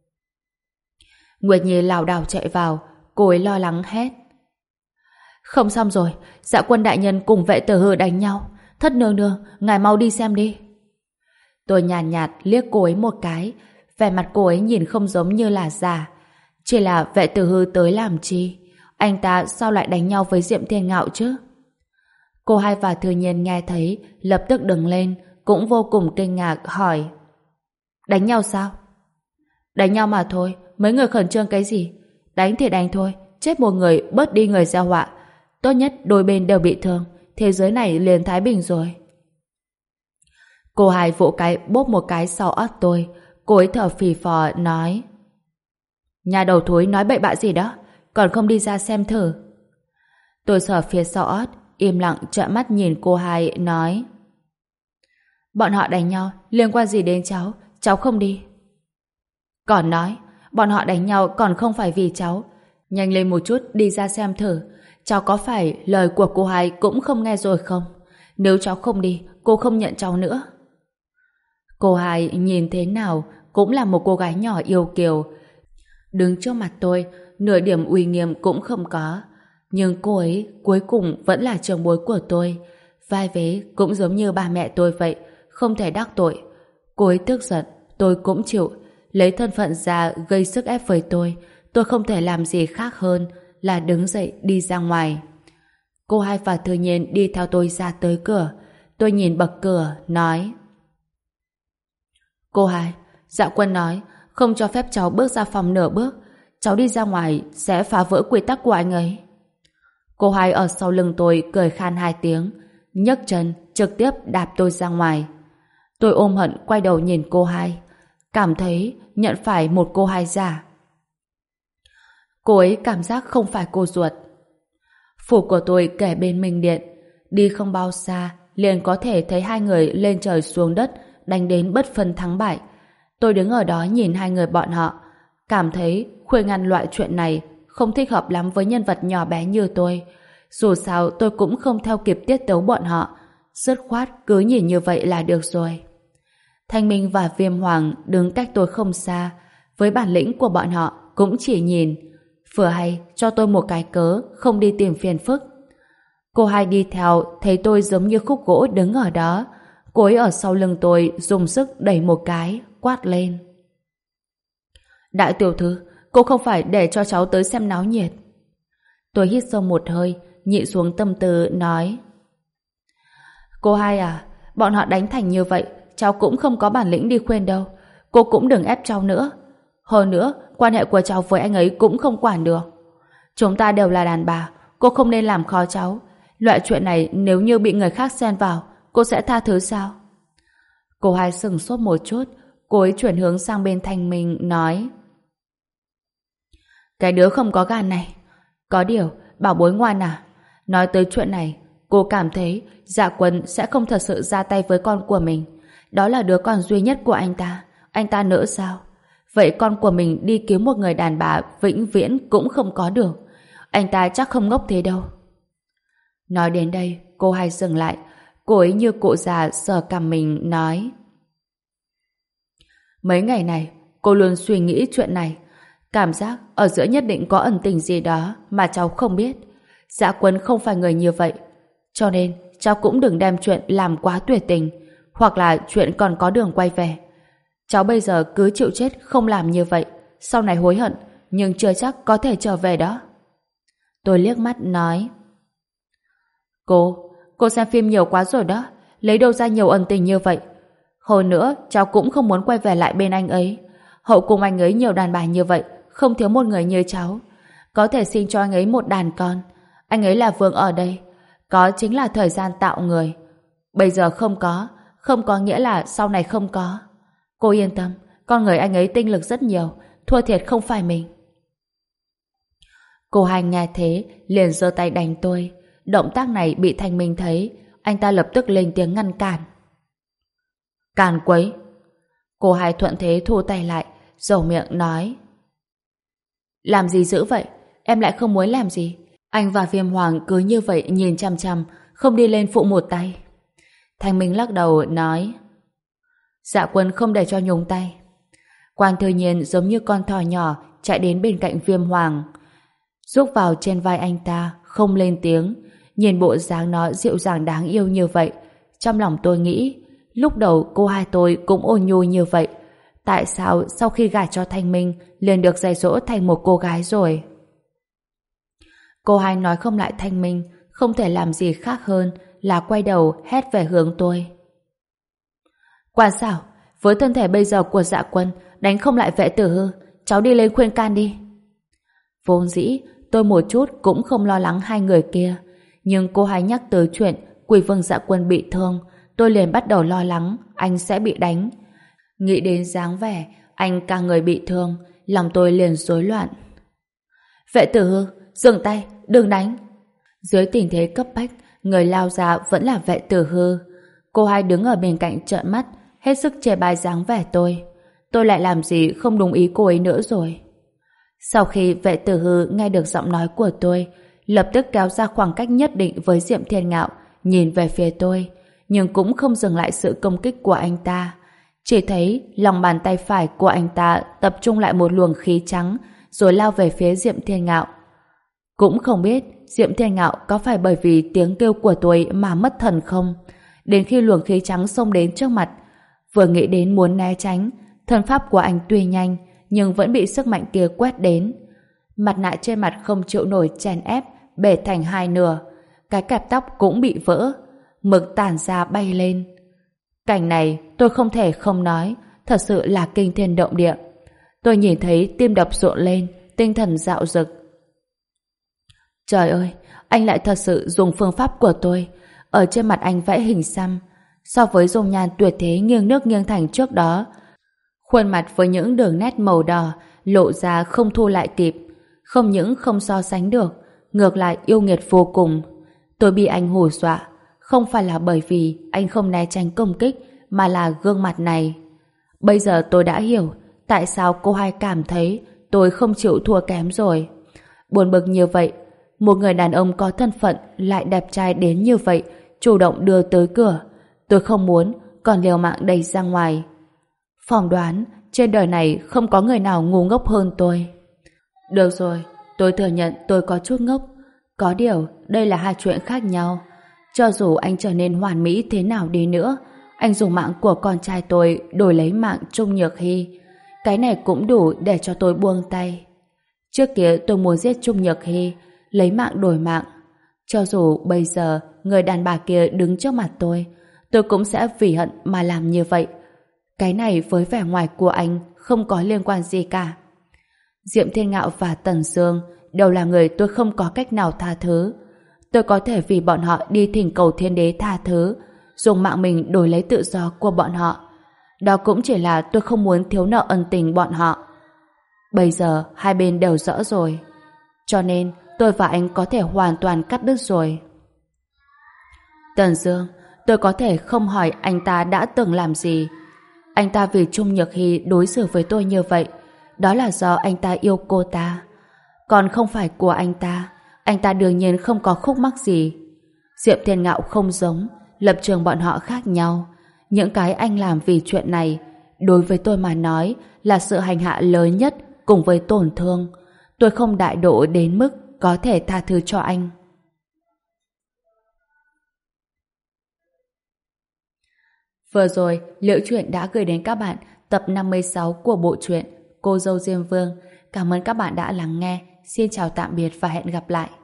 Nguyệt Nhi lảo đảo chạy vào, cô ấy lo lắng hét. Không xong rồi, Dạ Quân đại nhân cùng Vệ Tử Hư đánh nhau. Thất nương nương, ngài mau đi xem đi. Tôi nhàn nhạt, nhạt liếc cô ấy một cái, vẻ mặt cô ấy nhìn không giống như là giả. Chỉ là Vệ Tử Hư tới làm chi? Anh ta sao lại đánh nhau với Diệm Thiên Ngạo chứ? Cô Hai và Thư Nhiên nghe thấy, lập tức đứng lên, cũng vô cùng kinh ngạc hỏi. Đánh nhau sao? Đánh nhau mà thôi, mấy người khẩn trương cái gì? Đánh thì đánh thôi, chết một người bớt đi người gieo họa. Tốt nhất đôi bên đều bị thương, thế giới này liền thái bình rồi. Cô Hai vỗ cái bóp một cái sau óc tôi, cô ấy thở phì phò nói. Nhà đầu thối nói bậy bạ gì đó, còn không đi ra xem thử. Tôi sờ phía sau óc, im lặng trợn mắt nhìn cô Hai nói. Bọn họ đánh nhau, liên quan gì đến cháu, cháu không đi. Còn nói, bọn họ đánh nhau còn không phải vì cháu. Nhanh lên một chút đi ra xem thử, cháu có phải lời của cô Hai cũng không nghe rồi không? Nếu cháu không đi, cô không nhận cháu nữa. Cô Hai nhìn thế nào cũng là một cô gái nhỏ yêu kiều. Đứng trước mặt tôi, nửa điểm uy nghiêm cũng không có. Nhưng cô ấy cuối cùng vẫn là trưởng bối của tôi. Vai vế cũng giống như ba mẹ tôi vậy, không thể đắc tội. Cô ấy tức giận, tôi cũng chịu. Lấy thân phận ra gây sức ép với tôi, tôi không thể làm gì khác hơn là đứng dậy đi ra ngoài. Cô Hai và Thư Nhiên đi theo tôi ra tới cửa. Tôi nhìn bậc cửa, nói: Cô Hai, Dạ Quân nói không cho phép cháu bước ra phòng nửa bước. Cháu đi ra ngoài sẽ phá vỡ quy tắc của anh ấy. Cô Hai ở sau lưng tôi cười khan hai tiếng, nhấc chân trực tiếp đạp tôi ra ngoài. Tôi ôm hận quay đầu nhìn cô Hai, cảm thấy nhận phải một cô Hai giả. Cô ấy cảm giác không phải cô ruột. Phủ của tôi kể bên Minh Điện, đi không bao xa liền có thể thấy hai người lên trời xuống đất, đánh đến bất phân thắng bại. Tôi đứng ở đó nhìn hai người bọn họ, cảm thấy khuyên ngăn loại chuyện này không thích hợp lắm với nhân vật nhỏ bé như tôi. Dù sao tôi cũng không theo kịp tiết tấu bọn họ, dứt khoát cứ nhìn như vậy là được rồi. Thanh Minh và Viêm Hoàng đứng cách tôi không xa, với bản lĩnh của bọn họ cũng chỉ nhìn, vừa hay cho tôi một cái cớ không đi tìm phiền phức. Cô Hai đi theo thấy tôi giống như khúc gỗ đứng ở đó, cô ấy ở sau lưng tôi dùng sức đẩy một cái, quát lên: Đại tiểu thư, cô không phải để cho cháu tới xem náo nhiệt. Tôi hít sâu một hơi, nhịn xuống tâm tư nói: Cô Hai à, bọn họ đánh thành như vậy, cháu cũng không có bản lĩnh đi khuyên đâu. Cô cũng đừng ép cháu nữa. Hơn nữa, quan hệ của cháu với anh ấy cũng không quản được. Chúng ta đều là đàn bà, cô không nên làm khó cháu. Loại chuyện này nếu như bị người khác xen vào, cô sẽ tha thứ sao? Cô Hai sừng sốt một chút, cô ấy chuyển hướng sang bên Thanh Minh nói: Cái đứa không có gan này. Có điều, bảo bối ngoan à, nói tới chuyện này, cô cảm thấy Dạ Quân sẽ không thật sự ra tay với con của mình. Đó là đứa con duy nhất của anh ta. Anh ta nỡ sao? Vậy con của mình đi cứu một người đàn bà vĩnh viễn cũng không có được. Anh ta chắc không ngốc thế đâu. Nói đến đây, cô Hai dừng lại. Cô ấy như cụ già sờ cằm mình nói: Mấy ngày này, cô luôn suy nghĩ chuyện này. Cảm giác ở giữa nhất định có ẩn tình gì đó mà cháu không biết. Dạ Quân không phải người như vậy. Cho nên, cháu cũng đừng đem chuyện làm quá tuyệt tình, hoặc là chuyện còn có đường quay về. Cháu bây giờ cứ chịu chết không làm như vậy, sau này hối hận, nhưng chưa chắc có thể trở về đó. Tôi liếc mắt nói: Cô, cô xem phim nhiều quá rồi đó, lấy đâu ra nhiều ẩn tình như vậy. Hồi nữa, cháu cũng không muốn quay về lại bên anh ấy. Hậu cùng anh ấy nhiều đàn bà như vậy, không thiếu một người như cháu. Có thể sinh cho anh ấy một đàn con. Anh ấy là vương ở đây. Có chính là thời gian tạo người. Bây giờ không có, không có nghĩa là sau này không có. Cô yên tâm, con người anh ấy tinh lực rất nhiều, thua thiệt không phải mình. Cô Hai nghe thế, liền giơ tay đánh tôi. Động tác này bị Thanh Minh thấy, anh ta lập tức lên tiếng ngăn cản. Càn quấy. Cô Hai thuận thế thu tay lại, dầu miệng nói: Làm gì dữ vậy? Em lại không muốn làm gì? Anh và Viêm Hoàng cứ như vậy nhìn chằm chằm, không đi lên phụ một tay. Thanh Minh lắc đầu nói: Dạ Quân không để cho nhúng tay. Quan Thư Nhiên giống như con thỏ nhỏ chạy đến bên cạnh Viêm Hoàng, rúc vào trên vai anh ta, không lên tiếng. Nhìn bộ dáng nó dịu dàng đáng yêu như vậy, trong lòng tôi nghĩ, lúc đầu cô Hai tôi cũng ôn nhu như vậy, tại sao sau khi gả cho Thanh Minh liền được dạy dỗ thành một cô gái rồi? Cô Hai nói không lại Thanh Minh, không thể làm gì khác hơn là quay đầu hét về hướng tôi: Quan xảo, với thân thể bây giờ của Dạ Quân, đánh không lại Vệ Tử Hư, cháu đi lên khuyên can đi. Vốn dĩ tôi một chút cũng không lo lắng hai người kia, nhưng cô Hai nhắc tới chuyện Quỷ Vương Dạ Quân bị thương, tôi liền bắt đầu lo lắng anh sẽ bị đánh. Nghĩ đến dáng vẻ anh cả người bị thương, lòng tôi liền rối loạn. Vệ Tử Hư, dừng tay, đừng đánh. Dưới tình thế cấp bách, người lao ra vẫn là Vệ Tử Hư. Cô Hai đứng ở bên cạnh trợn mắt, hết sức chê bai dáng vẻ tôi. Tôi lại làm gì không đúng ý cô ấy nữa rồi. Sau khi Vệ Tử Hư nghe được giọng nói của tôi, lập tức kéo ra khoảng cách nhất định với Diệm Thiên Ngạo, nhìn về phía tôi, nhưng cũng không dừng lại sự công kích của anh ta. Chỉ thấy lòng bàn tay phải của anh ta tập trung lại một luồng khí trắng, rồi lao về phía Diệm Thiên Ngạo. Cũng không biết Diệm Thiên Ngạo có phải bởi vì tiếng kêu của tôi mà mất thần không? Đến khi luồng khí trắng xông đến trước mặt, vừa nghĩ đến muốn né tránh, thân pháp của anh tuy nhanh nhưng vẫn bị sức mạnh kia quét đến. Mặt nạ trên mặt không chịu nổi chèn ép, bể thành hai nửa. Cái kẹp tóc cũng bị vỡ, mực tản ra bay lên. Cảnh này tôi không thể không nói, thật sự là kinh thiên động địa. Tôi nhìn thấy tim đập rộn lên, tinh thần dạo dực. Trời ơi, anh lại thật sự dùng phương pháp của tôi. Ở trên mặt anh vẽ hình xăm. So với dung nhan tuyệt thế nghiêng nước nghiêng thành trước đó, khuôn mặt với những đường nét màu đỏ lộ ra không thu lại kịp. Không những không so sánh được, ngược lại yêu nghiệt vô cùng. Tôi bị anh hù dọa, không phải là bởi vì anh không né tránh công kích, mà là gương mặt này. Bây giờ tôi đã hiểu tại sao cô hai cảm thấy tôi không chịu thua kém rồi. Buồn bực như vậy, một người đàn ông có thân phận lại đẹp trai đến như vậy, chủ động đưa tới cửa. Tôi không muốn, còn liều mạng đẩy ra ngoài. Phỏng đoán, trên đời này không có người nào ngu ngốc hơn tôi. Được rồi, tôi thừa nhận tôi có chút ngốc. Có điều, đây là hai chuyện khác nhau. Cho dù anh trở nên hoàn mỹ thế nào đi nữa, anh dùng mạng của con trai tôi đổi lấy mạng Trung Nhược Hy. Cái này cũng đủ để cho tôi buông tay. Trước kia tôi muốn giết Trung Nhược Hy, lấy mạng đổi mạng. Cho dù bây giờ người đàn bà kia đứng trước mặt tôi, tôi cũng sẽ vì hận mà làm như vậy. Cái này với vẻ ngoài của anh không có liên quan gì cả. Diệm Thiên Ngạo và Tần Dương đều là người tôi không có cách nào tha thứ. Tôi có thể vì bọn họ đi thỉnh cầu thiên đế tha thứ, dùng mạng mình đổi lấy tự do của bọn họ. Đó cũng chỉ là tôi không muốn thiếu nợ ân tình bọn họ. Bây giờ hai bên đều rõ rồi, cho nên tôi và anh có thể hoàn toàn cắt đứt rồi. Tần Dương, tôi có thể không hỏi anh ta đã từng làm gì. Anh ta vì Trung Nhược Hy đối xử với tôi như vậy, đó là do anh ta yêu cô ta. Còn không phải của anh ta, anh ta đương nhiên không có khúc mắc gì. Diệp Thiên Ngạo không giống, lập trường bọn họ khác nhau. Những cái anh làm vì chuyện này, đối với tôi mà nói là sự hành hạ lớn nhất cùng với tổn thương. Tôi không đại độ đến mức có thể tha thứ cho anh. Vừa rồi, Liễu Chuyện đã gửi đến các bạn tập năm mươi sáu của bộ truyện Cô dâu Diêm Vương. Cảm ơn các bạn đã lắng nghe. Xin chào tạm biệt và hẹn gặp lại.